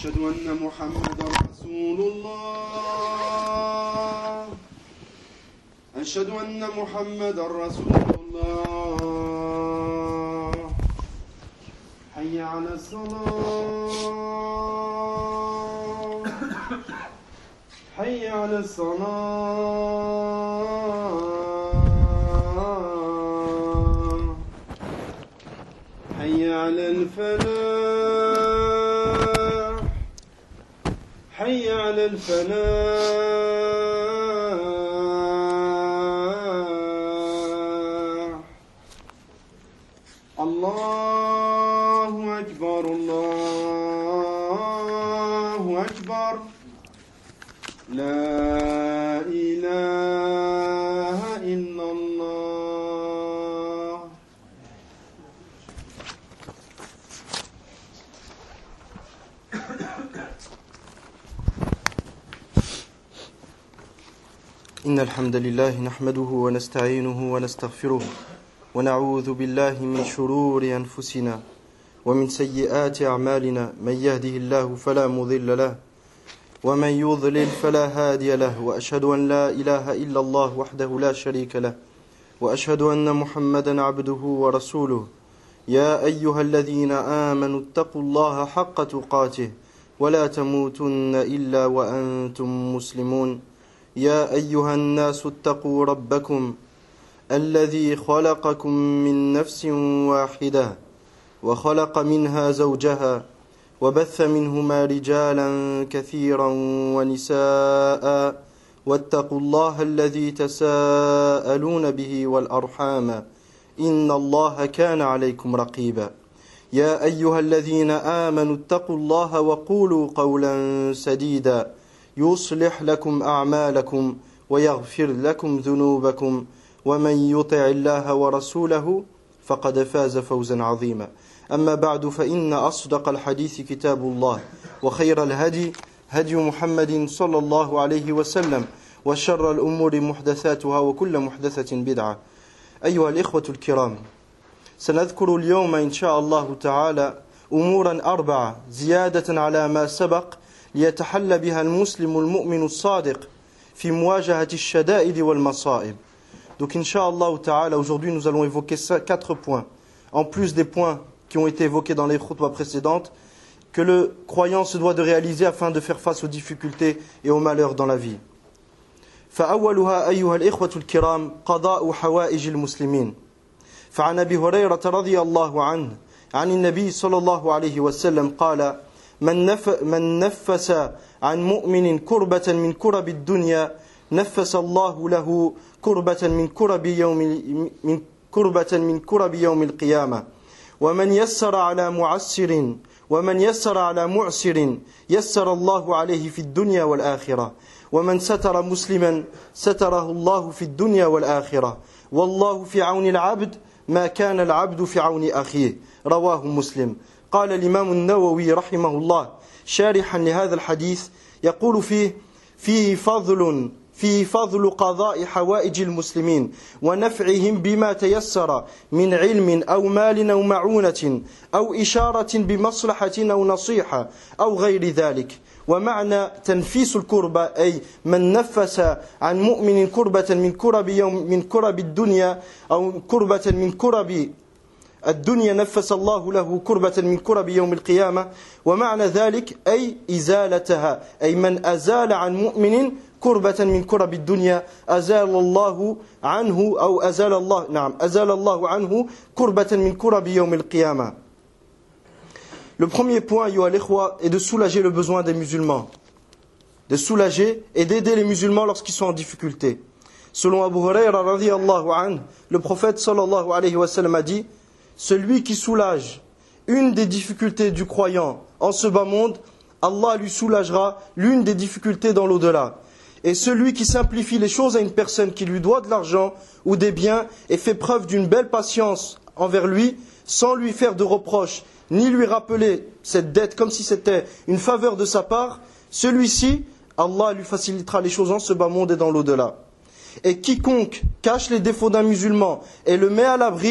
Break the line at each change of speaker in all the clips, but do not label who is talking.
أشهد أن محمدا رسول الله أشهد أن محمدا رسول الله حي على الصلاة حي على الصلاة حي على الفلاح حي على الفلاح الله أكبر الله أكبر لا إله إلا الله.
إن الحمد لله نحمده ونستعينه ونستغفره ونعوذ بالله من شرور أنفسنا ومن سيئات أعمالنا من يهده الله فلا مضل له ومن يضلل فلا هادي له وأشهد أن لا إله إلا الله وحده لا شريك له وأشهد أن محمدا عبده ورسوله يا أيها الذين آمنوا اتقوا الله حق تقاته ولا تموتن إلا وأنتم مسلمون يا أيها الناس اتقوا ربكم الذي خلقكم من نفس واحدة وخلق منها زوجها وبث منهما رجالا كثيرا ونساء واتقوا الله الذي تساءلون به والأرحام إن الله كان عليكم رقيبا يا أيها الذين آمنوا اتقوا الله وقولوا قولا سديدا يصلح لكم أعمالكم ويغفر لكم ذنوبكم ومن يطع الله ورسوله فقد فاز فوزا عظيما أما بعد فإن أصدق الحديث كتاب الله وخير الهدي هدي محمد صلى الله عليه وسلم وشر الأمور محدثاتها وكل محدثة بدعة. أيها الإخوة الكرام، سنذكر اليوم إن شاء الله تعالى أمورا أربعة زيادة على ما سبق ليتحلى بها المسلم المؤمن الصادق في مواجهة الشدائد والمصائب. Donc Inch'Allah Ta'ala, aujourd'hui nous allons évoquer 4 points, en plus des points qui ont été évoqués dans les khutbahs précédentes, que le croyant se doit de réaliser afin de faire face aux difficultés et aux malheurs dans la vie. فأولها أيها الإخوة الكرام قضاء حوائج المسلمين. فعن أبي هريرة رضي الله عنه عن النبي صلى الله عليه وسلم قال: من نفس عن مؤمن كربة من كرب الدنيا نفس الله له كربة من كرب يوم القيامة. ومن يسر على معسر يسر الله عليه في الدنيا والآخرة. ومن ستر مسلما ستره الله في الدنيا والآخرة. والله في عون العبد ما كان العبد في عون أخيه. رواه مسلم. قال الإمام النووي رحمه الله شارحا لهذا الحديث يقول فيه فضل قضاء حوائج المسلمين ونفعهم بما تيسر من علم أو مال أو معونة أو إشارة بمصلحة أو نصيحة أو غير ذلك. ومعنى تنفيس الكربة أي من نفس عن مؤمن كربة من كرب الدنيا أو كربة من كرب الدنيا نفس الله له كربة من كرب يوم القيامة. ومعنى ذلك أي إزالتها، أي من أزال عن مؤمن كربة من كرب الدنيا أزال الله عنه أو أزال الله عنه كربة من كرب يوم القيامة. Le premier point, ayyuha al-ikhwa, est de soulager le besoin des musulmans, de soulager et d'aider les musulmans lorsqu'ils sont en difficulté. Selon Abu Hurayra radiyallahu anhu, le prophète sallallahu alayhi wa sallam a dit: celui qui soulage une des difficultés du croyant en ce bas monde, Allah lui soulagera l'une des difficultés dans l'au-delà. Et celui qui simplifie les choses à une personne qui lui doit de l'argent ou des biens et fait preuve d'une belle patience envers lui, sans lui faire de reproches, ni lui rappeler cette dette comme si c'était une faveur de sa part, celui-ci, Allah lui facilitera les choses en ce bas monde et dans l'au-delà. Et quiconque cache les défauts d'un musulman et le met à l'abri,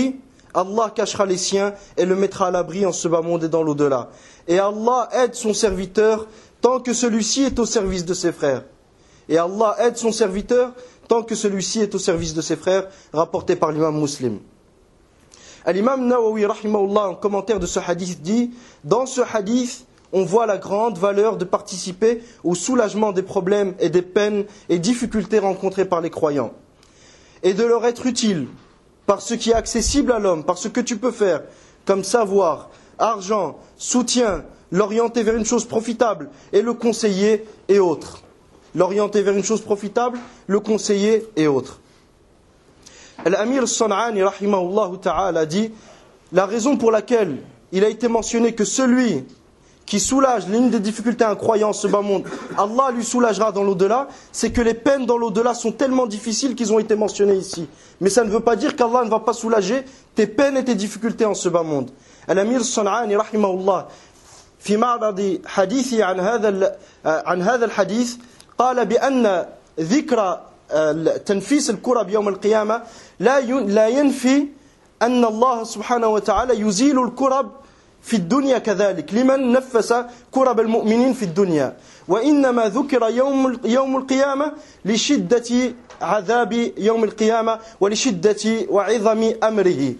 Allah cachera les siens et le mettra à l'abri en ce bas monde et dans l'au-delà. Et Allah aide son serviteur tant que celui-ci est au service de ses frères. Et Allah aide son serviteur tant que celui-ci est au service de ses frères, rapporté par l'imam Muslim. L'imam Nawawi, rahimahullah, en commentaire de ce hadith, dit, dans ce hadith, on voit la grande valeur de participer au soulagement des problèmes et des peines et difficultés rencontrées par les croyants. Et de leur être utile par ce qui est accessible à l'homme, par ce que tu peux faire, comme savoir, argent, soutien, l'orienter vers une chose profitable et le conseiller et autres. L'orienter vers une chose profitable, le conseiller et autres. L'Amir San'ani, rahimahullah ta'ala, dit, la raison pour laquelle il a été mentionné que celui qui soulage l'une des difficultés à un croyant en ce bas monde, Allah lui soulagera dans l'au-delà, c'est que les peines dans l'au-delà sont tellement difficiles qu'ils ont été mentionnées ici. Mais ça ne veut pas dire qu'Allah ne va pas soulager tes peines et tes difficultés en ce bas monde. L'Amir San'ani, rahimahullah, في معرض حديثه عن هذا الحديث قال بأن ذكر تنفيس الكرب يوم القيامة لا ينفي أن الله سبحانه وتعالى يزيل الكرب في الدنيا كذلك لمن نفس كرب المؤمنين في الدنيا وإنما ذكر يوم القيامة لشدة عذاب يوم القيامة ولشدة وعظم أمره.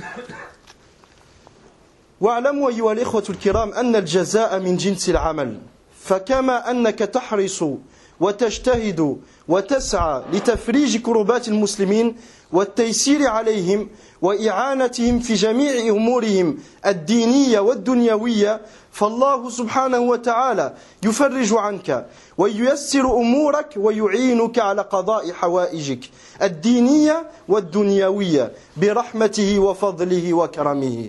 واعلموا أيها الإخوة الكرام أن الجزاء من جنس العمل فكما أنك تحرص وتجتهد وتسعى لتفريج كربات المسلمين والتيسير عليهم وإعانتهم في جميع أمورهم الدينية والدنيوية فالله سبحانه وتعالى يفرج عنك وييسر أمورك ويعينك على قضاء حوائجك الدينية والدنيوية برحمته وفضله وكرمه.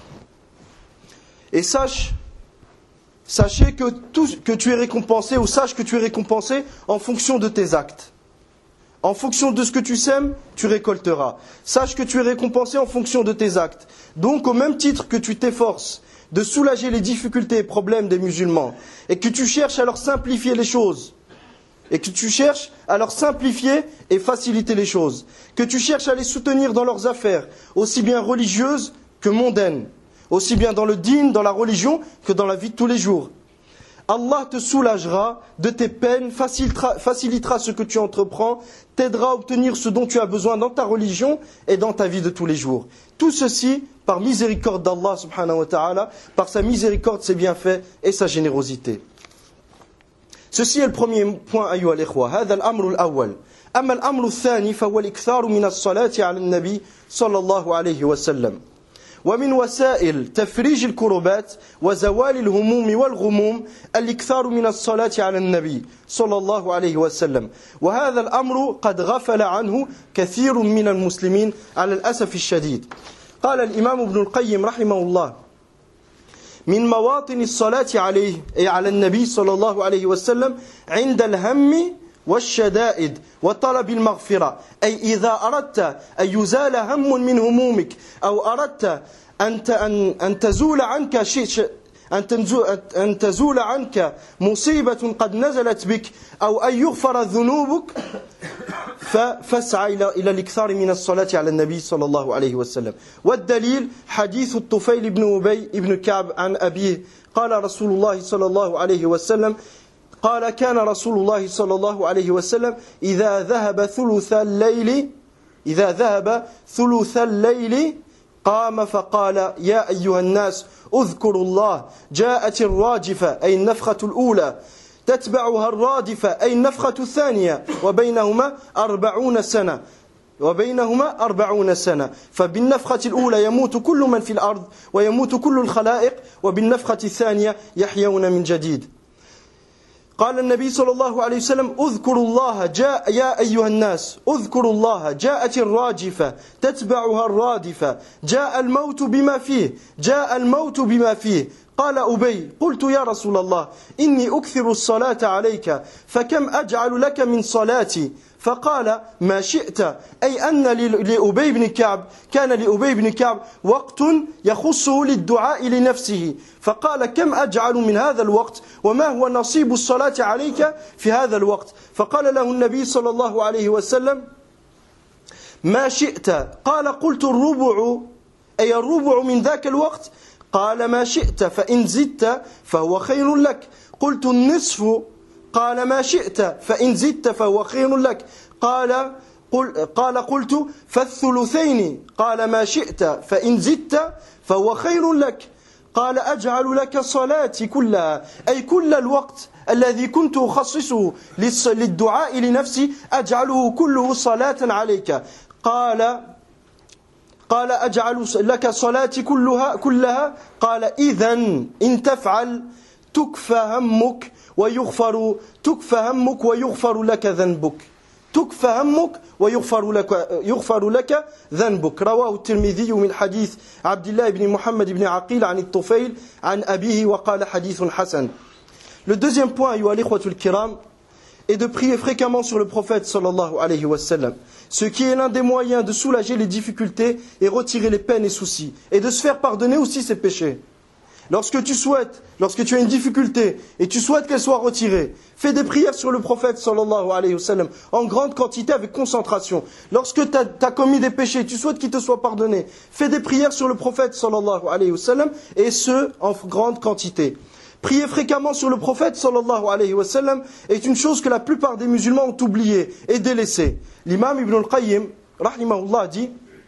Et sachez que tu es récompensé, ou sache que tu es récompensé en fonction de tes actes. En fonction de ce que tu sèmes, tu récolteras. Sache que tu es récompensé en fonction de tes actes. Donc au même titre que tu t'efforces de soulager les difficultés et problèmes des musulmans, et que tu cherches à leur simplifier les choses, et que tu cherches à leur simplifier et faciliter les choses, que tu cherches à les soutenir dans leurs affaires, aussi bien religieuses que mondaines, aussi bien dans le dîn, dans la religion, que dans la vie de tous les jours. Allah te soulagera de tes peines, facilitera ce que tu entreprends, t'aidera à obtenir ce dont tu as besoin dans ta religion et dans ta vie de tous les jours. Tout ceci par miséricorde d'Allah subhanahu wa ta'ala, par sa miséricorde, ses bienfaits et sa générosité. Ceci est le premier point, ayyuha al-ikhwa. هذا الأمر الأول. أما الأمر الثاني فهو الإكثار من الصلاة على النبي صلى الله عليه وسلم. ومن وسائل تفريج الكربات وزوال الهموم والغموم الإكثار من الصلاة على النبي صلى الله عليه وسلم وهذا الأمر قد غفل عنه كثير من المسلمين على الأسف الشديد. قال الإمام ابن القيم رحمه الله من مواطن الصلاة عليه أي على النبي صلى الله عليه وسلم عند الهم والشدائد وطلب المغفرة أي إذا أردت أن يزال هم من همومك أو أردت أن تزول عنك شيء أن تزول عنك مصيبة قد نزلت بك أو أن يغفر ذنوبك فاسعى إلى الإكثار من الصلاة على النبي صلى الله عليه وسلم. والدليل حديث الطفيل بن أبي بن كعب عن أبيه قال رسول الله صلى الله عليه وسلم قال كان رسول الله صلى الله عليه وسلم إذا ذهب ثلث الليل قام فقال يا أيها الناس اذكروا الله جاءت الراجفة أي النفخة الأولى تتبعها الرادفة أي النفخة الثانية وبينهما 40 سنة فبالنفخة الأولى يموت كل من في الأرض ويموت كل الخلائق وبالنفخة الثانية يحيون من جديد. قال النبي صلى الله عليه وسلم اذكروا الله يا أيها الناس اذكروا الله جاءت الراجفة تتبعها الرادفة جاء الموت بما فيه قال أبي قلت يا رسول الله إني أكثر الصلاة عليك فكم أجعل لك من صلاتي فقال ما شئت أي أن لأبي بن كعب كان لأبي بن كعب وقت يخصه للدعاء لنفسه فقال كم أجعل من هذا الوقت وما هو نصيب الصلاة عليك في هذا الوقت فقال له النبي صلى الله عليه وسلم ما شئت قال قلت الربع أي الربع من ذاك الوقت قال ما شئت فإن زدت فهو خير لك قلت النصف قال ما شئت فإن زدت فهو خير لك قلت فالثلثين قال ما شئت فإن زدت فهو خير لك قال أجعل لك صلاتي كلها أي كل الوقت الذي كنت أخصصه للدعاء لنفسي أجعله كله صلاة عليك قال أجعل لك صلاتي كلها قال إذن إن تفعل تكفى همك ويغفر لك ذنبك تكفى همك ويغفر لك ذنبك رواه الترمذي من حديث عبد الله بن محمد بن عقيل عن الطفيل عن أبيه وقال حديث حسن. Le deuxième point, ayyuha al-ikhwatul kiram, est de prier fréquemment sur le prophète sallallahu alayhi wa sallam, ce qui est l'un des moyens de soulager les difficultés et retirer les peines et soucis, et de se faire pardonner aussi ses péchés. Lorsque tu as une difficulté et tu souhaites qu'elle soit retirée, fais des prières sur le prophète sallallahu alayhi wa sallam en grande quantité avec concentration. Lorsque tu as commis des péchés, tu souhaites qu'il te soit pardonné, fais des prières sur le prophète sallallahu alayhi wa sallam et ce en grande quantité. Prier fréquemment sur le prophète sallallahu alayhi wa sallam est une chose que la plupart des musulmans ont oubliée et délaissée. L'imam Ibn al-Qayyim, rahimahullah, dit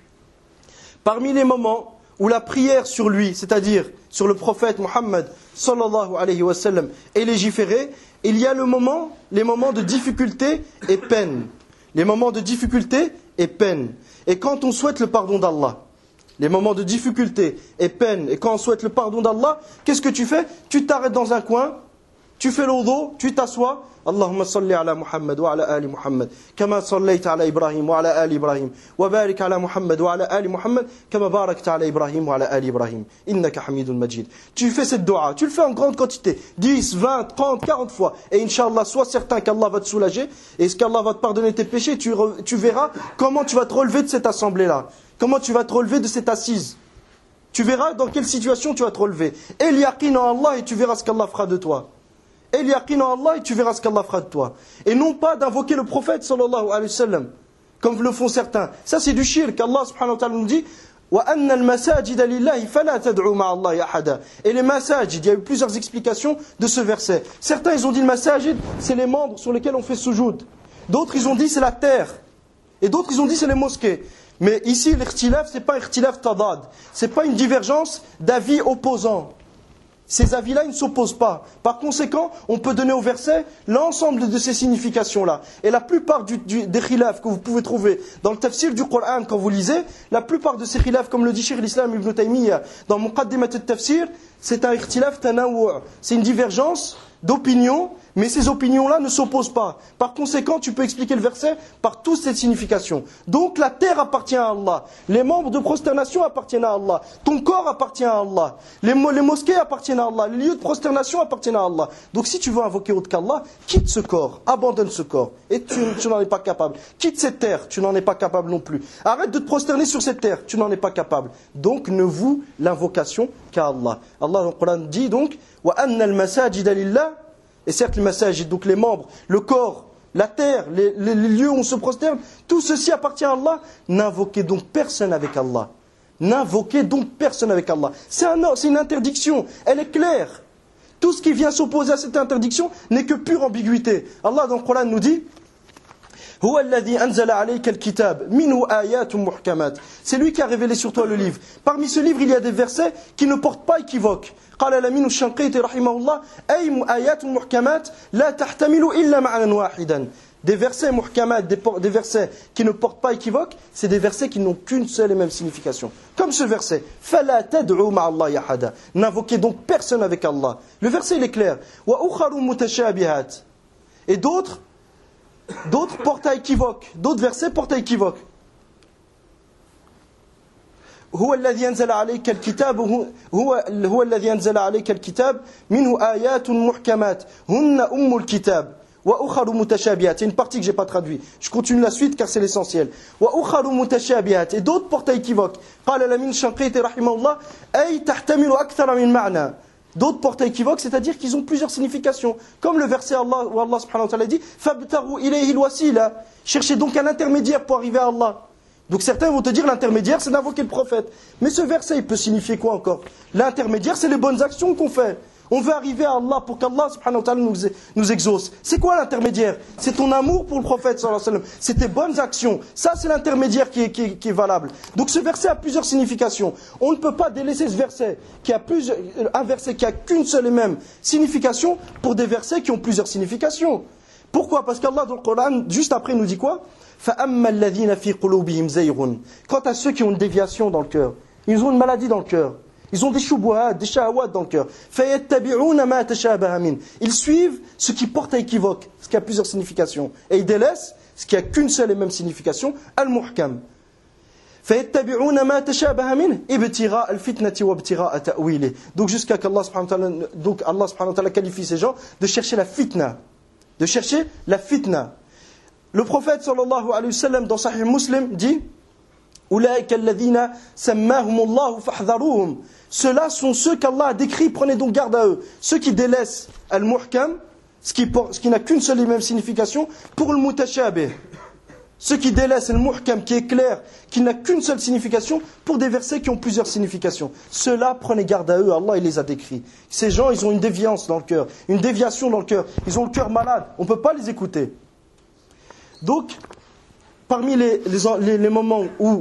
parmi les moments où la prière sur lui, c'est-à-dire sur le prophète Muhammad sallallahu alayhi wa sallam, est légiférée, il y a les moments de difficulté et peine. Les moments de difficulté et peine. Et quand on souhaite le pardon d'Allah, les moments de difficulté et peine, et quand on souhaite le pardon d'Allah, qu'est-ce que tu fais? Tu t'arrêtes dans un coin, tu fais le wudu, tu t'assois. Allahumma salli ala Muhammad wa ala ali Muhammad, kama sallayta ala Ibrahim wa ala ali Ibrahim, wa barik ala Muhammad wa ala ali Muhammad, kama barakta ala Ibrahim wa ala ali Ibrahim, innaka hamidun majid. Tu fais cette dua, tu le fais en grande quantité, 10, 20, 30, 40 fois, et Inch'Allah, sois certain qu'Allah va te soulager, et qu'Allah va te pardonner tes péchés, tu verras comment tu vas te relever de cette assemblée-là, comment tu vas te relever de cette assise. Tu verras dans quelle situation tu vas te relever. Et l'yaqin en Allah, et tu verras ce qu'Allah fera de toi. Et l'yaqin en Allah, et tu verras ce qu'Allah fera de toi. Et non pas d'invoquer le prophète sallallahu alayhi wa sallam, comme le font certains. Ça c'est du shirk. Allah subhanahu wa ta'ala nous dit وَأَنَّ الْمَسَاجِدَ لِلَّهِ فَلَا تَدْعُوا مَعَ اللَّهِ أَحَدًا. Et les masajid, il y a eu plusieurs explications de ce verset. Certains ils ont dit le masajid, c'est les membres sur lesquels on fait sujoud. D'autres ils ont dit c'est la terre. Et d'autres ils ont dit c'est les mosquées. Mais ici l'irtilaf, c'est pas un irtilaf tadad. C'est pas une divergence d'avis opposants. Ces avis-là, ils ne s'opposent pas. Par conséquent, on peut donner au verset l'ensemble de ces significations-là. Et la plupart des khilaf que vous pouvez trouver dans le tafsir du Coran quand vous lisez, la plupart de ces khilaf, comme le dit Cheikh l'Islam Ibn Taymiyyah dans Muqaddimat al-Tafsir, c'est un irtilaf tanawu'. C'est une divergence d'opinion, mais ces opinions-là ne s'opposent pas. Par conséquent, tu peux expliquer le verset par toutes ces significations. Donc la terre appartient à Allah, les membres de prosternation appartiennent à Allah, ton corps appartient à Allah, les mosquées appartiennent à Allah, les lieux de prosternation appartiennent à Allah. Donc si tu veux invoquer autre qu'Allah, quitte ce corps, abandonne ce corps, et tu n'en es pas capable. Quitte cette terre, tu n'en es pas capable non plus. Arrête de te prosterner sur cette terre, tu n'en es pas capable. Donc ne voue l'invocation qu'à Allah. Allah dans le Coran dit donc وَأَنَّ الْمَسَاجِدَ لِلَّهِ. Et certes, les masajid, donc les membres, le corps, la terre, les lieux où on se prosterne, tout ceci appartient à Allah. N'invoquez donc personne avec Allah. N'invoquez donc personne avec Allah. C'est une interdiction, elle est claire. Tout ce qui vient s'opposer à cette interdiction n'est que pure ambiguïté. Allah dans le Coran nous dit هو الذي أنزل عليك الكتاب منه آيات محكمات. C'est lui qui a révélé sur toi le livre. Parmi ce livre, il y a des versets qui ne portent pas équivoque. قال الأمين الشنقيطي رحمه الله أي آيات محكمات لا تحتمل إلا معنى واحدا. Des versets muhkamat, des versets qui ne portent pas équivoque, c'est des versets qui n'ont qu'une seule et même signification. Comme ce verset, فَلَا تَدْعُوا مَعَ اللَّهِ أَحَدًا. N'invoquez donc personne avec Allah. Le verset il est clair. وَأُخَرُ مُتَشَابِهَاتٍ. Et d'autres portent à équivoque. D'autres versets portent à équivoque. هو الذي أنزل عليك الكتاب هو الذي أنزل عليك الكتاب منه آيات محكمات هن أم الكتاب وأخر متشابهات. C'est une partie que j'ai pas traduit. Je continue la suite car c'est l'essentiel. وأخر متشابهات. Et d'autres portent à équivoque. قال الأمين الشنقيطي رحمه الله أي تحتمل أكثر من معنى. D'autres portent à équivoque, c'est-à-dire qu'ils ont plusieurs significations. Comme le verset où Allah subhanahu wa ta'ala dit فَابْتَغُوا إِلَيْهِ الْوَسِيلَةَ. Cherchez donc un intermédiaire pour arriver à Allah. Donc certains vont te dire l'intermédiaire c'est d'invoquer le prophète. Mais ce verset il peut signifier quoi encore? L'intermédiaire c'est les bonnes actions qu'on fait. On veut arriver à Allah pour qu'Allah subhanahu wa ta'ala nous exauce. C'est quoi l'intermédiaire? C'est ton amour pour le prophète sallallahu alayhi wa sallam. C'est tes bonnes actions. Ça c'est l'intermédiaire qui est valable. Donc ce verset a plusieurs significations. On ne peut pas délaisser ce verset un verset qui a qu'une seule et même signification pour des versets qui ont plusieurs significations. Pourquoi? Parce qu'Allah dans le Coran juste après nous dit quoi? فَأَمَّا الَّذِينَ فِي قُلُوبِهِمْ زَيْغٌ. Quant à ceux qui ont une déviation dans le cœur, ils ont une maladie dans le cœur, ils ont des shubuhat, des shahawat dans le cœur. فَيَتَّبِعُونَ مَا تَشَابَهَ مِنْهُ. Ils suivent ce qui porte à équivoque, ce qui a plusieurs significations. Et ils délaissent ce qui a qu'une seule et même signification, al-muhkam. فَيَتَّبِعُونَ مَا تَشَابَهَ مِنْهُ ابْتِغَاءَ الْفِتْنَةِ وَابْتِغَاءَ تَأْوِيلِهِ. Donc jusqu'à qu'Allah subhanahu wa ta'ala qualifie ces gens de chercher la fitna. De chercher la fitna. Le prophète sallallahu alayhi wa sallam dans Sahih Muslim dit Ulaika alladhina sammahumullahu fahdharuhum. Ceux-là sont ceux qu'Allah a décrits, prenez donc garde à eux. Ceux qui délaissent al-muhkam, ce qui n'a qu'une seule et même signification, pour le mutashabih. Ceux qui délaissent al-muhkam, qui est clair, qui n'a qu'une seule signification, pour des versets qui ont plusieurs significations. Ceux-là, prenez garde à eux, Allah il les a décrits. Ces gens, ils ont une déviance dans le cœur, une déviation dans le cœur. Ils ont le cœur malade, on ne peut pas les écouter. Donc, parmi les moments où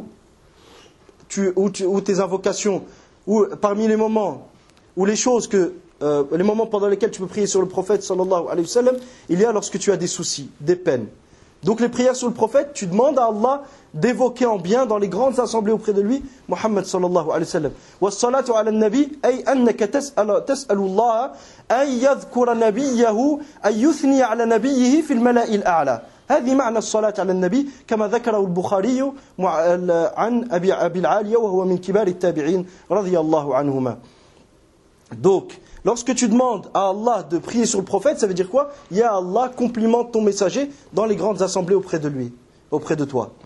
tes invocations, parmi les moments où les moments pendant lesquels tu peux prier sur le prophète sallallahu alayhi wa sallam, il y a lorsque tu as des soucis, des peines. Donc les prières sur le prophète, tu demandes à Allah d'évoquer en bien dans les grandes assemblées auprès de lui, Muhammad sallallahu alayhi wa sallam. Wassalatu ala nabi, ay annaka tas'alu Allah an yadhkura nabiyahu, an yuthni ala nabiyihi fil mala'il a'la. هذه معنى الصلاة على النبي كما ذكره البخاري عن أبي العالية وهو من كبار التابعين رضي الله عنهما. Donc, lorsque tu demandes à Allah de prier sur le prophète, ça veut dire quoi? Ya Allah, complimente ton messager dans les grandes assemblées auprès de lui, auprès de toi.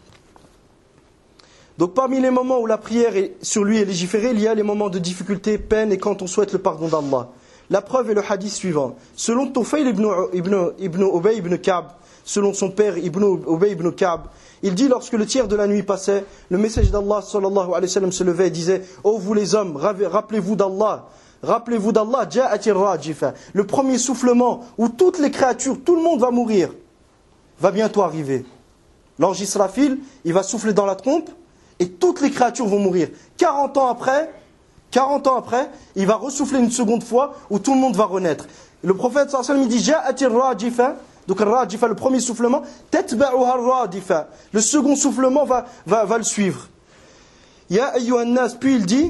Donc parmi les moments où la prière sur lui est légiférée, il y a les moments de difficulté, peine et quand on souhaite le pardon d'Allah. La preuve est le hadith suivant. Selon Tufayl ibn Ubay ibn Ka'b, selon son père Ibn Ubay ibn Ka'b, il dit lorsque le tiers de la nuit passait, le messager d'Allah sallallahu alayhi wa sallam se levait et disait ô vous les hommes, rappelez-vous d'Allah, ja'atir rajifa. Le premier soufflement où toutes les créatures, tout le monde va mourir, va bientôt arriver. L'ange Israfil, il va souffler dans la trompe et toutes les créatures vont mourir. 40 ans après, il va ressouffler une seconde fois où tout le monde va renaître. Le prophète sallallahu alayhi wa sallam dit ja'atir rajifa. Donc le premier soufflement, le second soufflement va le suivre. Ya ayyuhan nas, puis il dit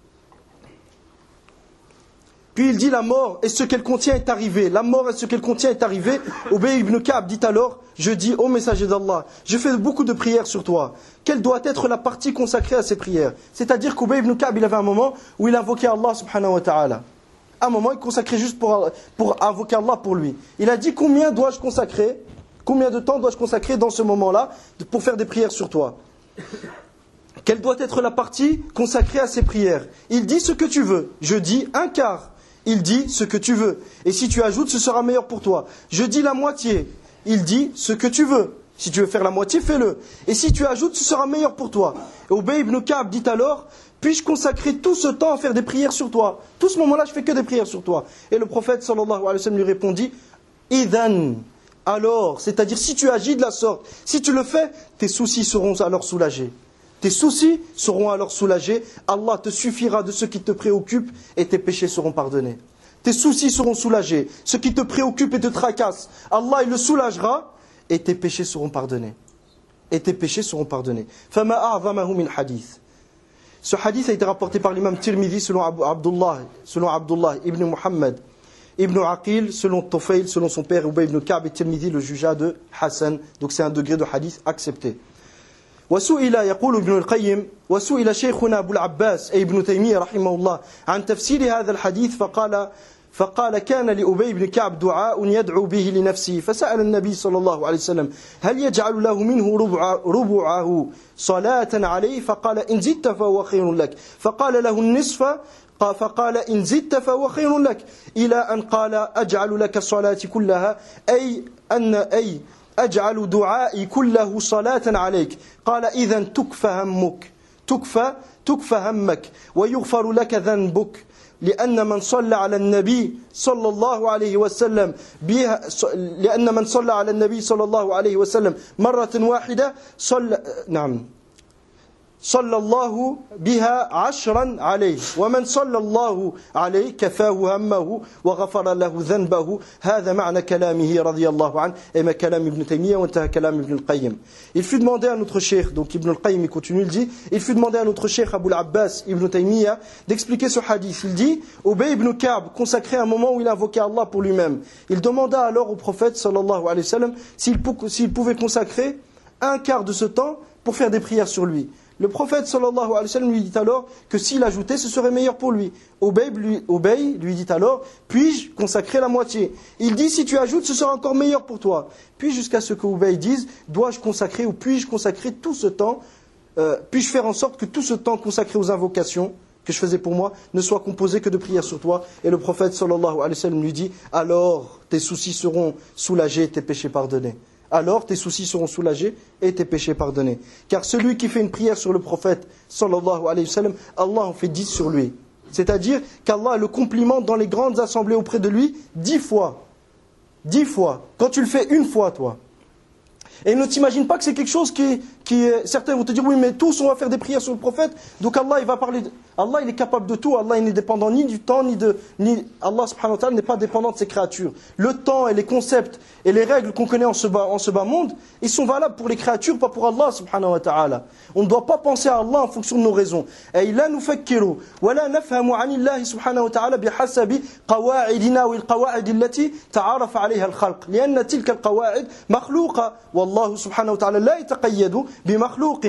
la mort et ce qu'elle contient est arrivé. La mort et ce qu'elle contient est arrivé. Ubay ibn Ka'b dit alors, je dis ô messager d'Allah, je fais beaucoup de prières sur toi. Quelle doit être la partie consacrée à ces prières? C'est-à-dire qu'Ubay ibn Ka'b, il avait un moment où il invoquait Allah subhanahu wa ta'ala. Un moment, il consacrait juste pour invoquer Allah pour lui. Il a dit combien de temps dois-je consacrer dans ce moment-là pour faire des prières sur toi? Quelle doit être la partie consacrée à ces prières? Il dit ce que tu veux. Je dis un quart. Il dit ce que tu veux. Et si tu ajoutes, ce sera meilleur pour toi. Je dis la moitié. Il dit ce que tu veux. Si tu veux faire la moitié, fais-le. Et si tu ajoutes, ce sera meilleur pour toi. Et Ubay ibn Ka'b dit alors, puis-je consacrer tout ce temps à faire des prières sur toi? Tout ce moment-là, je fais que des prières sur toi. Et le prophète sallallahu alayhi wa sallam lui répondit, Idhan, alors, c'est-à-dire si tu agis de la sorte, si tu le fais, tes soucis seront alors soulagés. Tes soucis seront alors soulagés, Allah te suffira de ce qui te préoccupe et tes péchés seront pardonnés. Tes soucis seront soulagés, ce qui te préoccupe et te tracasse, Allah il le soulagera et tes péchés seront pardonnés. Et tes péchés seront pardonnés. Fama a'zamahu min hadith. Ce hadith a été rapporté par l'imam Tirmidhi selon Abdullah ibn Muhammad ibn Aqil, selon Tufayl, selon son père Ubay ibn Ka'b, et Tirmidhi le jugea de Hassan. Donc c'est un degré de hadith accepté. وسئل يقول ابن القيم وسئل شيخنا أبو العباس أي ابن تيمية رحمه الله عن تفسير هذا الحديث فقال كان لأبي بن كعب دعاء يدعو به لنفسه فسأل النبي صلى الله عليه وسلم هل يجعل له منه ربعه صلاة عليه فقال إن زدت فهو خير لك فقال له النصف فقال إن زدت فهو خير لك إلى أن قال أجعل لك الصلاة كلها أي أجعل دعائي كله صلاة عليك قال إذن تكفى همك تكفى همك ويغفر لك ذنبك لأن من صلى على النبي صلى الله عليه وسلم مرة واحدة صلى الله بها 10 عليه ومن صلى الله عليه كفاه همه وغفر له ذنبه هذا معنى كلامه رضي الله عنه et ma كلام Ibn Taymiyyah وانتهى كلام Ibn al-Qayyim. Il fut demandé à notre cheikh, donc Ibn al-Qayyim il continue, il dit, il fut demandé à notre cheikh Abu al-Abbas Ibn Taymiyyah d'expliquer ce hadith. Il dit, Ubay ibn Ka'b consacrait un moment où il invoquait Allah pour lui-même. Il demanda alors au prophète sallallahu alayhi wa sallam s'il pouvait consacrer un quart de ce temps pour faire des prières sur lui. Le prophète sallallahu alayhi wa sallam lui dit alors que s'il ajoutait, ce serait meilleur pour lui. Ubay lui dit alors, puis-je consacrer la moitié? Il dit, si tu ajoutes, ce sera encore meilleur pour toi. Puis jusqu'à ce que Ubay dise, dois-je consacrer ou puis-je consacrer tout ce temps, puis-je faire en sorte que tout ce temps consacré aux invocations que je faisais pour moi ne soit composé que de prières sur toi? Et le prophète sallallahu alayhi wa sallam lui dit, alors tes soucis seront soulagés, tes péchés pardonnés. Alors tes soucis seront soulagés et tes péchés pardonnés. Car celui qui fait une prière sur le prophète sallallahu alayhi wa sallam, Allah en fait 10 sur lui. C'est-à-dire qu'Allah le complimente dans les grandes assemblées auprès de lui 10 fois. 10 fois. Quand tu le fais une fois, toi. Et ne t'imagine pas que c'est quelque chose qui certains vont te dire, oui, mais tous on va faire des prières sur le prophète. Donc Allah, il va parler. Allah, il est capable de tout. Allah, il n'est dépendant ni du temps, Allah subhanahu wa ta'ala n'est pas dépendant de ses créatures. Le temps et les concepts et les règles qu'on connaît en ce bas monde, ils sont valables pour les créatures, pas pour Allah subhanahu wa ta'ala. On ne doit pas penser à Allah en fonction de nos raisons. Et la nufakkiru wa la nafhamu 'anillahi subhanahu wa ta'ala bihasabi qawa'idina wal qawa'id allati ta'arafa 'alayha al-khalq. Lianna tilka al-qawa'id makhluqa والله سبحانه وتعالى لا يتقيد بمخلوق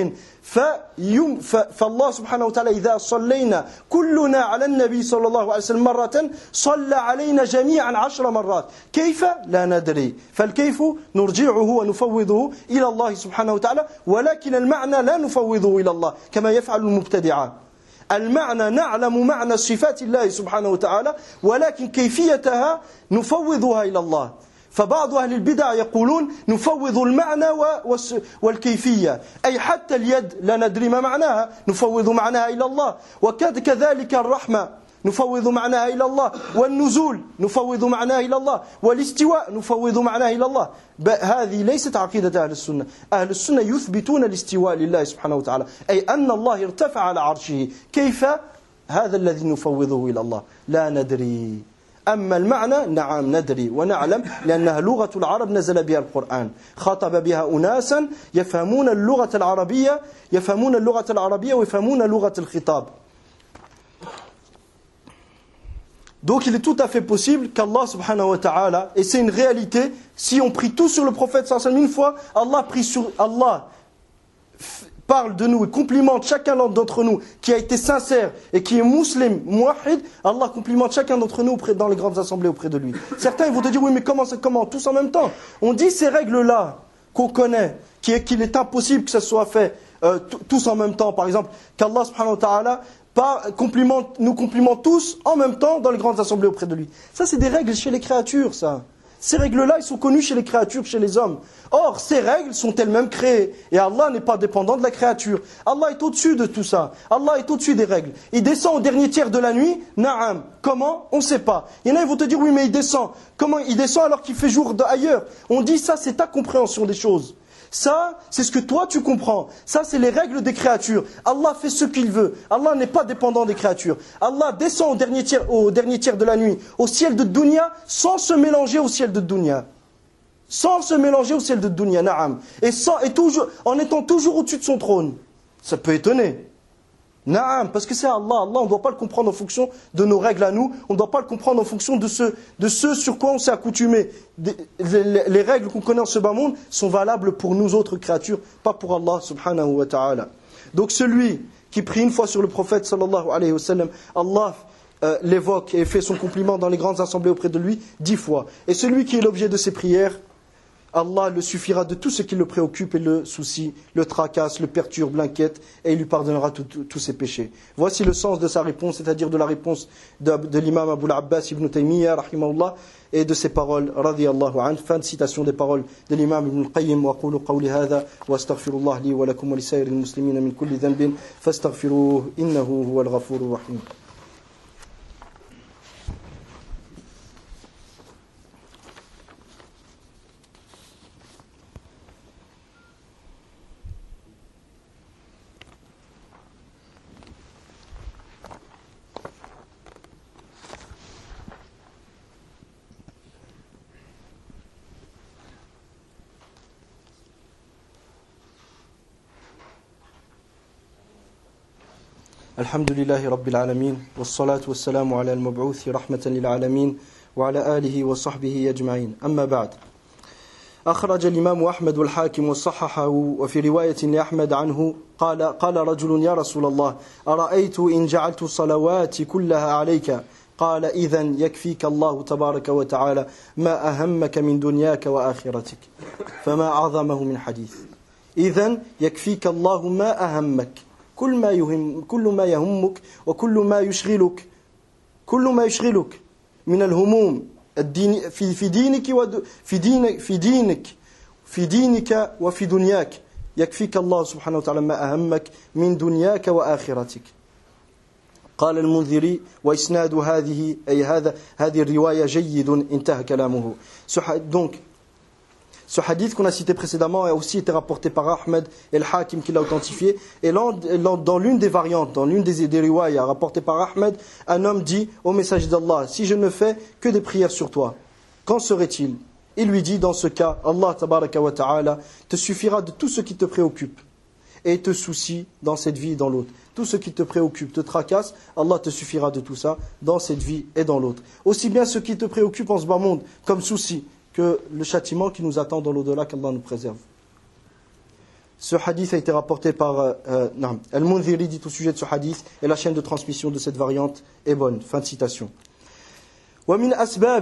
فالله سبحانه وتعالى إذا صلينا كلنا على النبي صلى الله عليه وسلم مرة صلى علينا جميعا 10 مرات كيف لا ندري فالكيف نرجعه ونفوضه إلى الله سبحانه وتعالى ولكن المعنى لا نفوضه إلى الله كما يفعل المبتدعة المعنى نعلم معنى صفات الله سبحانه وتعالى ولكن كيفيتها نفوضها إلى الله فبعض أهل البدع يقولون نفوض المعنى والكيفية أي حتى اليد لا ندري ما معناها نفوض معناها إلى الله وكذلك الرحمة نفوض معناها إلى الله والنزول نفوض معناها إلى الله والاستواء نفوض معناها إلى الله هذه ليست عقيدة أهل السنة أهل السنة يثبتون الاستواء لله سبحانه وتعالى أي أن الله ارتفع على عرشه كيف هذا الذي نفوضه إلى الله لا ندري أما المعنى نعم ندري ونعلم لأنها لغة العرب نزل بها القرآن خاطب بها أناسا يفهمون اللغة العربية ويفهمون لغة الخطاب. Donc il est tout à fait possible qu'Allah subhanahu wa ta'ala, et c'est une réalité, si on prie tout sur le prophète sallallahu alayhi wa sallam une fois, Allah parle de nous et complimente chacun d'entre nous qui a été sincère et qui est musulman, muwahhid, Allah complimente chacun d'entre nous dans les grandes assemblées auprès de lui. Certains ils vont te dire, oui mais comment tous en même temps? On dit ces règles-là qu'on connaît, qu'il est impossible que ça soit fait tous en même temps. Par exemple, qu'Allah subhanahu wa ta'ala nous complimente tous en même temps dans les grandes assemblées auprès de lui. Ça c'est des règles chez les créatures, ça. Ces règles-là, ils sont connues chez les créatures, chez les hommes. Or, ces règles sont elles-mêmes créées. Et Allah n'est pas dépendant de la créature. Allah est au-dessus de tout ça. Allah est au-dessus des règles. Il descend au dernier tiers de la nuit. Na'am. Comment? On ne sait pas. Il y en a, ils vont te dire, oui, mais il descend. Comment? Il descend alors qu'il fait jour ailleurs. On dit, ça, c'est ta compréhension des choses. Ça, c'est ce que toi tu comprends. Ça, c'est les règles des créatures. Allah fait ce qu'il veut. Allah n'est pas dépendant des créatures. Allah descend au dernier tiers de la nuit, au ciel de Dunya, sans se mélanger au ciel de Dunya. Sans se mélanger au ciel de Dunya, na'am. Et toujours, en étant toujours au-dessus de son trône. Ça peut étonner. Na'am, parce que c'est Allah. Allah, on ne doit pas le comprendre en fonction de nos règles à nous. On ne doit pas le comprendre en fonction de ce sur quoi on s'est accoutumé. Les règles qu'on connaît en ce bas monde sont valables pour nous autres créatures, pas pour Allah subhanahu wa ta'ala. Donc celui qui prie une fois sur le prophète sallallahu alayhi wa sallam, Allah l'évoque et fait son compliment dans les grandes assemblées auprès de lui 10 fois. Et celui qui est l'objet de ses prières, Allah le suffira de tout ce qui le préoccupe et le soucie, le tracasse, le perturbe, l'inquiète, et il lui pardonnera tous ses péchés. Voici le sens de sa réponse, c'est-à-dire de la réponse de l'imam Abu al-Abbas ibn Taymiyyah, rahimahullah, et de ses paroles, radiyallahu anhu. Fin de citation des paroles de l'imam Ibn al-Qayyim. Wa qulu qawli hadha, wa astaghfirullah li wa lakum wa li sayril muslimina min kulli dhanbin, fastaghfiruhu, innahu huwal ghafurur rahim. الحمد لله رب العالمين والصلاة والسلام على المبعوث رحمة للعالمين وعلى آله وصحبه أجمعين. أما بعد، أخرج الإمام أحمد والحاكم وصححه، وفي رواية لأحمد عنه قال رجل: يا رسول الله، أرأيت إن جعلت صلواتي كلها عليك؟ قال: إذن يكفيك الله تبارك وتعالى ما أهمك من دنياك وآخرتك. فما أعظمه من حديث. إذن يكفيك الله ما أهمك، كل ما يهمك وكل ما يشغلك، كل ما يشغلك من الهموم الدين في دينك وفي دنياك، يكفيك الله سبحانه وتعالى ما أهمك من دنياك وآخرتك. قال المنذري: وإسناد هذه الرواية جيد، انتهى كلامه. Donc, ce hadith qu'on a cité précédemment a aussi été rapporté par Ahmed et le Hakim qui l'a authentifié. Et dans l'une des variantes, dans l'une des riwayas rapportées par Ahmed, un homme dit au messager d'Allah: si je ne fais que des prières sur toi, qu'en serait-il? Il lui dit: dans ce cas, Allah tabaraka wa ta'ala te suffira de tout ce qui te préoccupe et te soucie dans cette vie et dans l'autre. Tout ce qui te préoccupe, te tracasse, Allah te suffira de tout ça dans cette vie et dans l'autre. Aussi bien ce qui te préoccupe en ce bas monde comme souci, que le châtiment qui nous attend dans l'au-delà, qu'Allah nous préserve. Ce hadith a été rapporté par Al-Munziri, dit au sujet de ce hadith, et la chaîne de transmission de cette variante est bonne. Fin de citation. ومن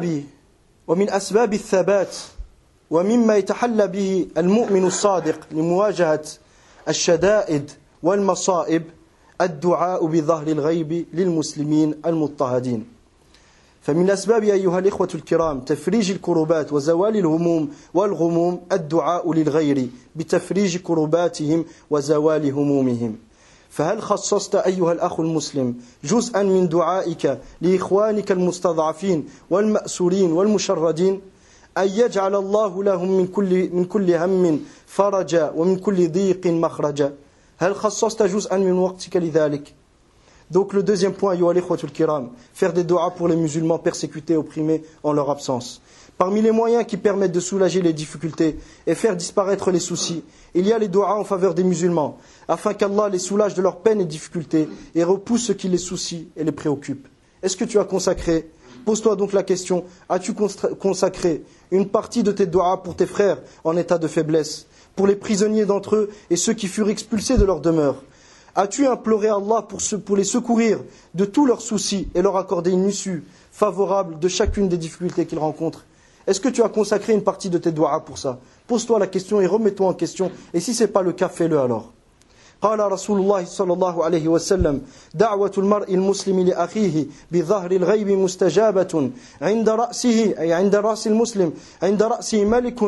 أسباب الثبات ومما يتحلى به المؤمن الصادق لمواجهة الشدائد والمصائب الدعاء بظهر الغيب للمسلمين المضطهدين. فمن أسباب أيها الإخوة الكرام تفريج الكربات وزوال الهموم والغموم الدعاء للغير بتفريج كرباتهم وزوال همومهم. فهل خصصت أيها الأخ المسلم جزءا من دعائك لإخوانك المستضعفين والمأسورين والمشردين، أن يجعل الله لهم من كل هم فرجا ومن كل ضيق مخرجا؟ هل خصصت جزءا من وقتك لذلك؟ Donc le deuxième point, ayyuha al-ikhwatul kiram, faire des du'as pour les musulmans persécutés, opprimés en leur absence. Parmi les moyens qui permettent de soulager les difficultés et faire disparaître les soucis, il y a les du'as en faveur des musulmans, afin qu'Allah les soulage de leurs peines et difficultés et repousse ce qui les soucie et les préoccupe. Est-ce que tu as consacré, pose-toi donc la question, as-tu consacré une partie de tes du'as pour tes frères en état de faiblesse, pour les prisonniers d'entre eux et ceux qui furent expulsés de leur demeure? As-tu imploré Allah pour les secourir de tous leurs soucis et leur accorder une issue favorable de chacune des difficultés qu'ils rencontrent? Est-ce que tu as consacré une partie de tes du'as pour ça? Pose-toi la question et remets-toi en question. Et si ce n'est pas le cas, fais-le alors. قال رسول الله صلى الله عليه وسلم: دعوة المرء المسلم لأخيه بظهر الغيب مستجابة عند رأسه، أي عند رأس المسلم، عند رأسه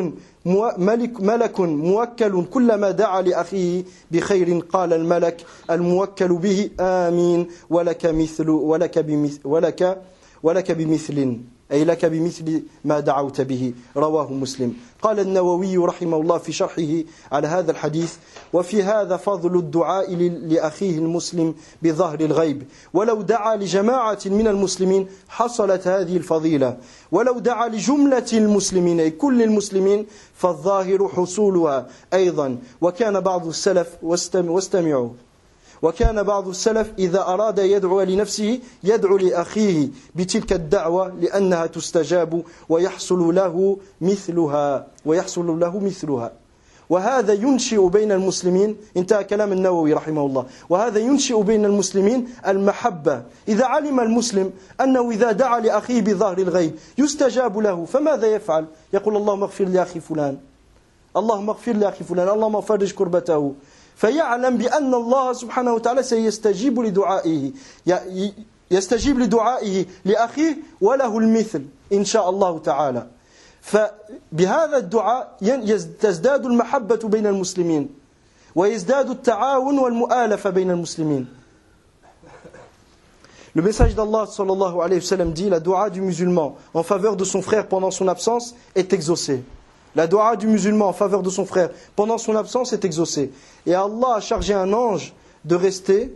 ملك موكل كلما دعا لأخيه بخير قال الملك الموكل به آمين ولك بمثل، أي لك بمثل ما دعوت به. رواه مسلم. قال النووي رحمه الله في شرحه على هذا الحديث: وفي هذا فضل الدعاء لأخيه المسلم بظهر الغيب، ولو دعا لجماعة من المسلمين حصلت هذه الفضيلة، ولو دعا لجملة المسلمين أي كل المسلمين فالظاهر حصولها أيضا. وكان بعض السلف واستمعوا وكان بعض السلف إذا أراد يدعو لنفسه يدعو لأخيه بتلك الدعوة لأنها تستجاب ويحصل له مثلها. وهذا ينشئ بين المسلمين، انتهى كلام النووي رحمه الله، وهذا ينشئ بين المسلمين المحبة. إذا علم المسلم أنه إذا دعا لأخيه بظهر الغيب يستجاب له، فماذا يفعل؟ يقول: اللهم اغفر لأخي فلان، اللهم اغفر لأخي فلان اللهم فرج كربته فيعلم بأن الله سبحانه وتعالى سيستجيب لدعائه يستجيب لدعائه لأخيه وله المثل إن شاء الله تعالى. فبهذا الدعاء تزداد المحبة بين المسلمين ويزداد التعاون والمؤالفة بين المسلمين. Le message d'Allah sallallahu alayhi wa sallam dit: la dua du musulman en faveur de son frère pendant son absence est exaucée. La dua du musulman en faveur de son frère pendant son absence est exaucée. Et Allah a chargé un ange de rester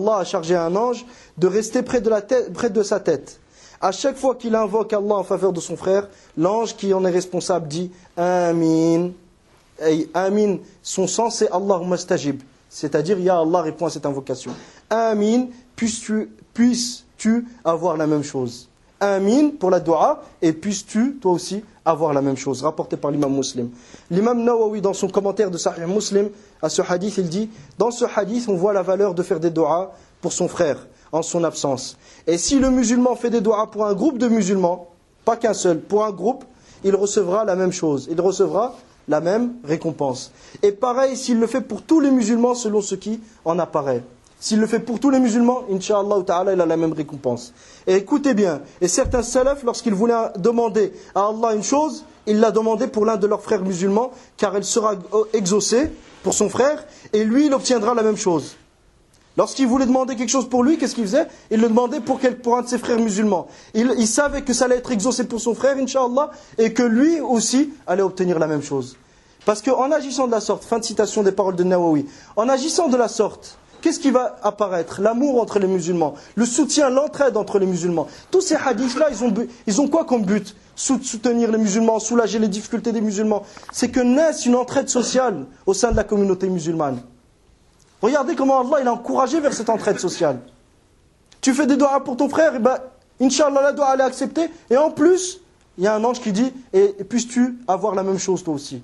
près de sa tête. À chaque fois qu'il invoque Allah en faveur de son frère, l'ange qui en est responsable dit Amin. Et Amin, son sens c'est Allahumma stajib. C'est-à-dire, Ya Allah, réponds à cette invocation. Amin, puisses-tu avoir la même chose. Amin pour la dua, et puisses-tu, toi aussi, avoir la même chose. Rapporté par l'imam Muslim. L'imam Nawawi, dans son commentaire de Sahih Muslim, à ce hadith, il dit, dans ce hadith, on voit la valeur de faire des duas pour son frère, en son absence. Et si le musulman fait des duas pour un groupe de musulmans, pas qu'un seul, pour un groupe, il recevra la même chose. Il recevra la même récompense. Et pareil, s'il le fait pour tous les musulmans, selon ce qui en apparaît. S'il le fait pour tous les musulmans, Inch'Allah ta'ala, il a la même récompense. Et écoutez bien, et certains salafs, lorsqu'ils voulaient demander à Allah une chose, ils l'a demandé pour l'un de leurs frères musulmans, car elle sera exaucée pour son frère, et lui, il obtiendra la même chose. Lorsqu'il voulait demander quelque chose pour lui, qu'est-ce qu'il faisait? Il le demandait pour un de ses frères musulmans. Il savait que ça allait être exaucé pour son frère, Inch'Allah, et que lui aussi allait obtenir la même chose. Parce qu'en agissant de la sorte, fin de citation des paroles de Nawawi, en agissant de la sorte, qu'est-ce qui va apparaître? L'amour entre les musulmans, le soutien, l'entraide entre les musulmans. Tous ces hadiths-là, ils ont quoi comme but? Soutenir les musulmans, soulager les difficultés des musulmans. C'est que naisse une entraide sociale au sein de la communauté musulmane. Regardez comment Allah il a encouragé vers cette entraide sociale. Tu fais des doigts pour ton frère, et ben, Inch'Allah, la doua elle est acceptée. Et en plus, il y a un ange qui dit, et puisses-tu avoir la même chose toi aussi.